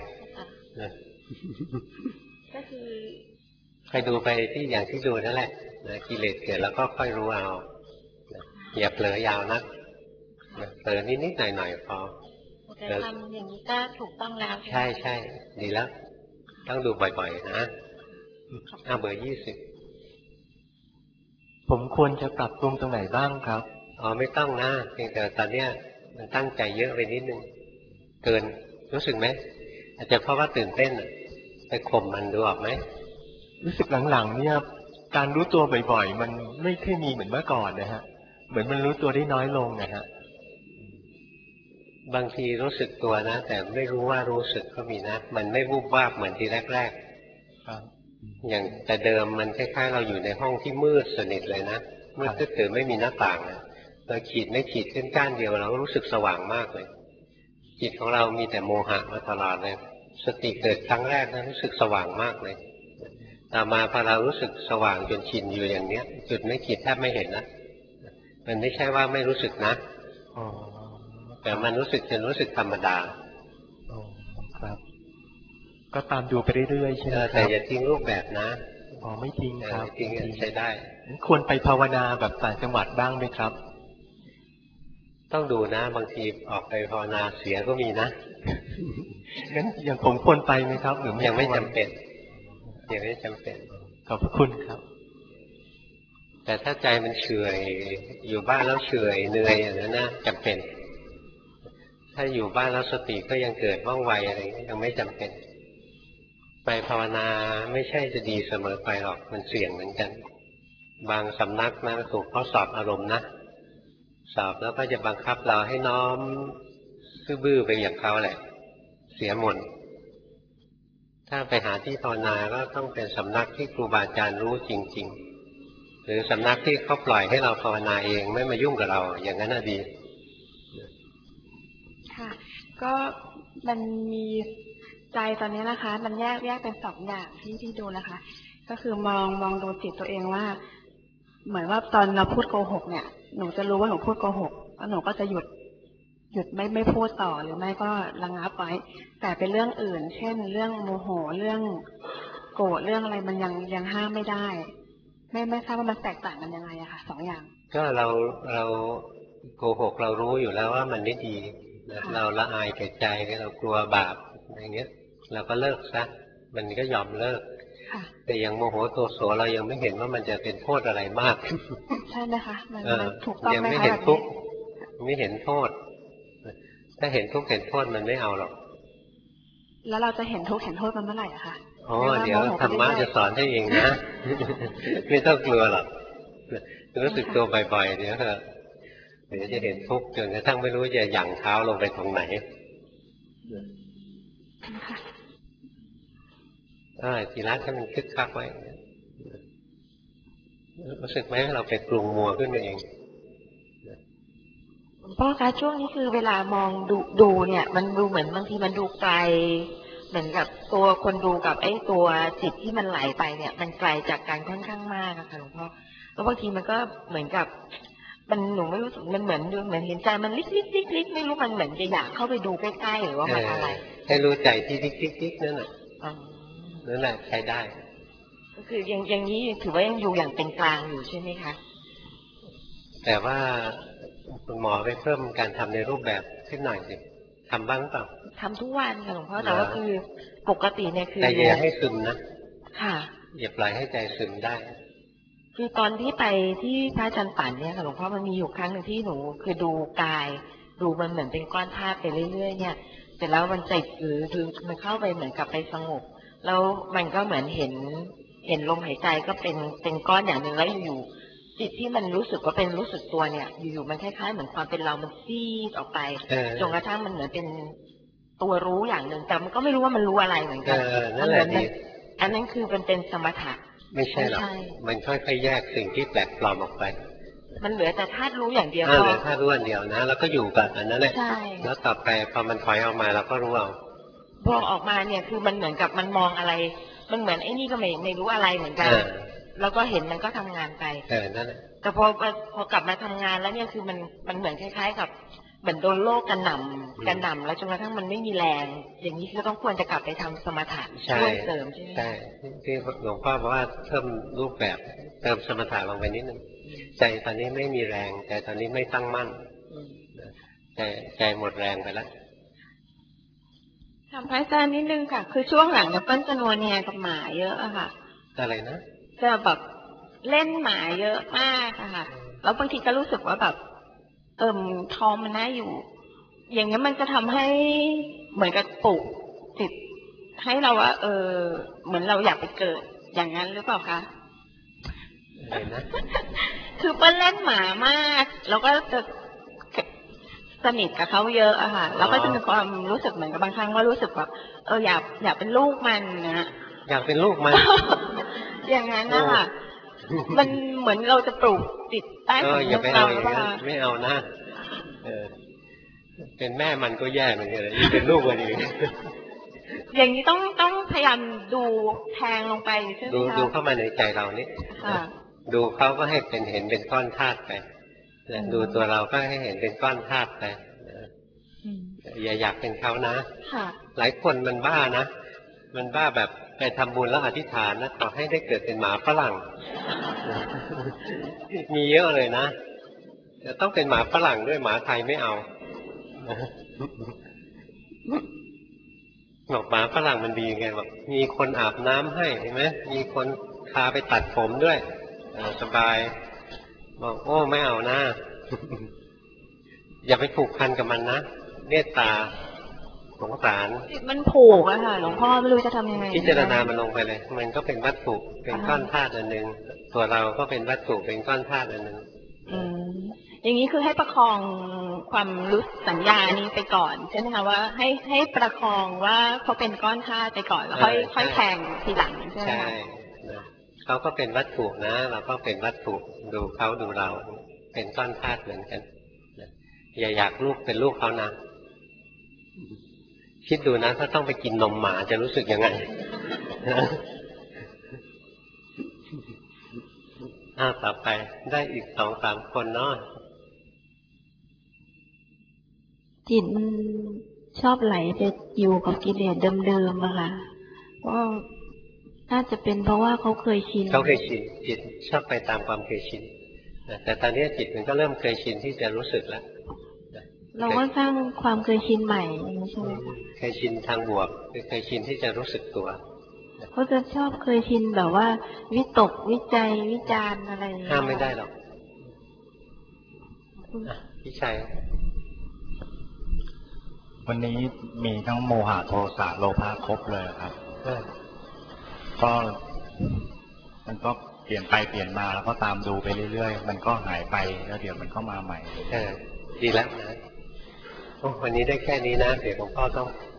ก็คือใครดูไปที่อย่างที่ดูนั่นแหละกิเลสเกิดแล้วก็ค่อยรู้เอาอย่าเผลอยาวนักเผลอนิดๆหน่อยๆพอแต่ทำอย่างนี้ก็ถูกต้องแล้วใช่ใช่ดีแล้วต้องดูบ่อยๆนะเอาเบอร์ยี่สิบผมควรจะปรับปรุงตรงไหนบ้างครับอ๋อไม่ต้องนะเพียงแต่ตอนเนี้ยมันตั้งใจเยอะไปนิดนึงเกินรู้สึกไหมอาจจะเพราะว่าตื่นเต้นไปข่มมันดูออกไหมรู้สึกหลังๆเนี่ยการรู้ตัวบ่อยๆมันไม่ค่อยมีเหมือนเมื่อก่อนนะฮะเหมือนมันรู้ตัวได้น้อยลงนะฮะบางทีรู้สึกตัวนะแต่ไม่รู้ว่ารู้สึกก็มีนะมันไม่วูบวาบเหมือนทีแรกๆอย่างแต่เดิมมันคล้ายๆเราอยู่ในห้องที่มืดสนิทเลยนะมืดตื่นไม่มีหน้าต่างนะเราขีดไม่ขีดขึ้นก้านเดียวเราก็รู้สึกสว่างมากเลยจิตของเรามีแต่โมหะมาตลอดเลยสติเกิดครั้งแรกนะรู้สึกสว่างมากเลยต่อมาพอเรารู้สึกสว่างจนชินอยู่อย่างเนี้ยจุดไม่ขีดแทบไม่เห็นนะมันไม่ใช่ว่าไม่รู้สึกนะแต่มันรู้สึกจนรู้สึกธรรมดาครับก็ตามดูไปเรื่อยๆใช่ไหมครับแต่อย่าทิ้งรูปแบบนะอ๋อไม่ทิ้งครับทิ้งใช้ได้ควรไปภาวนาแบบต่างจังหวัดบ้างไหมครับต้องดูนะบางทีออกไปภาวนาเสียก็มีนะงั้นอย่างผมควรไปไหมครับหรือยังไม่จำเป็นยังไม่จำเป็นขอบคุณครับแต่ถ้าใจมันเฉยอยู่บ้านแล้วเฉยเหนื่อยอย่างนั้นนะจำเป็นถ้าอยู่บ้านแล้วสติก็ยังเกิดว่องไวอะไรยังไม่จำเป็นไปภาวนาไม่ใช่จะดีเสมอไปหรอกมันเสี่ยงเหมือนกันบางสำนักนะถูกข้อสอบอารมณ์นะสอบแล้วก็จะบังคับเราให้น้อมซื่อๆไปอย่างเขาแหละเสียหมดถ้าไปหาที่ภาวนาก็ต้องเป็นสำนักที่ครูบาอาจารย์รู้จริงๆหรือสำนักที่เขาปล่อยให้เราภาวนาเองไม่มายุ่งกับเราอย่างนั้นน่ะดีค่ะก็มันมีใจตอนนี้นะคะมันแยกแยกเป็นสองอย่างที่ที่ดูนะคะก็คือมองมองดูจิตตัวเองว่าเหมือนว่าตอนเราพูดโกหกเนี่ยหนูจะรู้ว่าหนูพูดโกหกแล้วหนูก็จะหยุดหยุดไม่ไม่พูดต่อหรือไม่ก็ระงับไว้แต่เป็นเรื่องอื่นเช่นเรื่องโมโหเรื่องโกรธเรื่องอะไรมันยังยังห้ามไม่ได้ไม่ไม่ทราบว่ามันแตกต่างกันยังไงอะค่ะสองอย่างก็เราเราโกหกเรารู้อยู่แล้วว่ามันไม่ดีเราละอายแก่ใจเรากลัวบาปอะไรเงี้ยเราก็เลิกซะมันก็ยอมเลิกแต่ยังโมโหโทโสเรายังไม่เห็นว่ามันจะเป็นโทษอะไรมากใช่ไหมคะมันถูกต้องไหมคะยังไม่เห็นทุกข์ไม่เห็นโทษถ้าเห็นทุกข์เห็นโทษมันไม่เอาหรอกแล้วเราจะเห็นทุกข์เห็นโทษมันเมื่อไหร่อะคะอ๋อเดี๋ยวธรรมะจะสอนให้เองนะไม่ต้องกลัวหรอกรู้สึกตัวบ่อยๆเดี๋ยวเถอะเดี๋ยวจะเห็นทุกข์จนกระทั่งไม่รู้จะหยั่งเท้าลงไปตรงไหนอ่าทีละถ้ามันคึกคักไว้รู้สึกไหมเราไปปรุงมัวขึ้นมาเองพ่อคะช่วงนี้คือเวลามองดูดูเนี่ยมันดูเหมือนบางทีมันดูไกลเหมือนกับตัวคนดูกับไอ้ตัวจิตที่มันไหลไปเนี่ยมันไกลจากกันค่อนข้างมากค่ะหลวงพ่อแล้วบางทีมันก็เหมือนกับมันหนูไม่รู้สึกมันเหมือนดูเหมือนเห็นใจมันลิกลิกลิกลิกไม่รู้มันเหมือนจะอยากเข้าไปดูใกล้ๆหรือว่ามันอะไรให้รู้ใจที่ลิกลิกลิกนั่นแหละนั่นแหละใช้ได้ก็คือยังยังนี้ถือว่ายังอยู่อย่างเป็นกลางอยู่ใช่ไหมคะแต่ว่าคุณหมอไปเพิ่มการทำในรูปแบบขึ้นหน่อยสิทำบ้างเปล่าทำทุกวันค่ะหลวงพ่อแต่ว่าคือปกติเนี่ยคือแต่อย่าให้ซึมนะค่ะอย่าปล่อยให้ใจซึมได้คือตอนที่ไปที่พระอาจารย์ปั่นเนี่ยค่ะหลวงพ่อมันมีอยู่ครั้งหนึ่งที่หนูคือดูกายดูมันเหมือนเป็นก้อนธาตุไปเรื่อยๆเนี่ยเสร็จแล้วมันใจคือคือมันเข้าไปเหมือนกับไปสงบแล้วมันก็เหมือนเห็นเห็นลมหายใจก็เป็นเป็นก้อนอย่างหนึ่งแล้วอยู่จิตที่มันรู้สึกว่าเป็นรู้สึกตัวเนี่ยอยู่ๆมันคล้ายๆเหมือนความเป็นเรามันซีดออกไปจนกระทั่งมันเหมือนเป็นตัวรู้อย่างหนึ่งแต่มันก็ไม่รู้ว่ามันรู้อะไรเหมือนกันนั่นแหละดีอันนั้นคือมันเป็นสมถะไม่ใช่หรอกมันค่อยๆแยกสิ่งที่แปลกปลอมออกไปมันเหลือแต่ธาตุรู้อย่างเดียวเหลือธาตุรู้อันเดียวนะแล้วก็อยู่กับอันนั้นแหละแล้วต่อไปพอมันถอยออกมาเราก็รู้เอาพอออกมาเนี่ยคือมันเหมือนกับมันมองอะไรมันเหมือนไอ้นี่ก็ไม่ไม่รู้อะไรเหมือนกันแล้วก็เห็นมันก็ทำงานไปเออนั่นแหละแต่พอพอกลับมาทำงานแล้วเนี่ยคือมันมันเหมือนคล้ายๆกับเหมือนโดนโลกกันหน่ำกันหน่ำแล้วจนกระทั่งมันไม่มีแรงอย่างนี้คือต้องควรจะกลับไปทำสมถะช่วยเสริมใช่ไหมใช่ที่หลวงพ่อบอกว่าเพิ่มรูปแบบเติมสมถะลงไปนิดนึงใจตอนนี้ไม่มีแรงใจตอนนี้ไม่ตั้งมั่นใจใจหมดแรงไปแล้วถามพระอาจารย์นิดนึงค่ะคือช่วงหลังเนี่ยเปิ้ลจะนัวเนียกับหมาเยอะอะค่ะอะไรนะจะแบบเล่นหมาเยอะมากอะค่ะแล้วบางทีก็รู้สึกว่าแบบเอิ่มท้องมันน่าอยู่อย่างนี้มันจะทำให้เหมือนกับปลุกจิตให้เราว่าเออเหมือนเราอยากไปเกิดอย่างนั้นหรือเปล่าคะอะไรนะคือเปิ้ลเล่นหมามากแล้วก็จะสนิทกับเขาเยอะอะค่ะแล้วก็จะมีความรู้สึกเหมือนกับบางครั้งว่ารู้สึกแบบเอออยากอยากเป็นลูกมันนะอยากเป็นลูกมันอย่างนั้นนะคะมันเหมือนเราจะปลูกจิตใต้สำนึกเราหรือเปล่าไม่เอานะเออเป็นแม่มันก็แย่เหมือนกันยิ่งเป็นลูกมันอีกอย่างนี้ต้องต้องพยายามดูแทงลงไปใช่ไหมดูคะดูเข้ามาในใจเรานี่ดูเขาก็ให้เป็นเห็นเป็นก้อนธาตุไปดูตัวเราก็ให้เห็นเป็นก้อนธาตุไปอย่าอยากเป็นเขานะหลายคนมันบ้านะมันบ้าแบบไปทำบุญแล้วอธิษฐานนะขอให้ได้เกิดเป็นหมาฝรั่งมีเยอะเลยนะจะต้องเป็นหมาฝรั่งด้วยหมาไทยไม่เอาบอกหมาฝรั่งมันดีไงบอกมีคนอาบน้ำให้เห็นไหมมีคนพาไปตัดผมด้วยสบายบอกโอ้ไม่เอานะอย่าไปผูกพันกับมันนะเมตตาสงสารมันผูกอะค่ะหลวงพ่อไม่รู้จะทำยังไงพิจารณามันลงไปเลยมันก็เป็นวัตถุเป็นก้อนธาตุอันหนึ่งตัวเราก็เป็นวัตถุเป็นก้อนธาตุอันหนึ่งอืมอย่างนี้คือให้ประคองความรู้สัญญานี้ไปก่อนใช่ไหมคะว่าให้ให้ประคองว่าเขาเป็นก้อนธาตุไปก่อนแล้วค่อยค่อยแทงทีหลังใช่ไหมคะเขาก็เป็นวัตถุนะเราก็เป็นวัตถุดูเขาดูเราเป็นก้อนธาตุเหมือนกันอย่าอยากลูกเป็นลูกเขานะคิดดูนะถ้าต้องไปกินนมหมาจะรู้สึกยังไงอ้าวต่อไปได้อีกสองสามคนเนาะจิตมันชอบไหลไปอยู่กับกิเลสเดิมๆอะค่ะว่าน่าจะเป็นเพราะว่าเขาเคยชินเขาเคยชินจิตชอบไปตามความเคยชินแต่ตอนนี้จิตมันก็เริ่มเคยชินที่จะรู้สึกแล้วเราก็สร้างความเคยชินใหม่ใช่ไหมเคยชินทางบวกเคยชินที่จะรู้สึกตัวเขาจะชอบเคยชินแบบว่าวิตกวิจัยวิจารณ์อะไรห้ามไม่ได้หรอกพี่ชัยวันนี้มีทั้งโมหะโทสะโลภะครบเลยครับก็มันก็เปลี่ยนไปเปลี่ยนมาแล้วก็ตามดูไปเรื่อยๆมันก็หายไปแล้วเดี๋ยวมันก็มาใหม่เออดีแล้วนะโอ้วันนี้ได้แค่นี้นะเดี๋ยวหลวงพ่อต้อง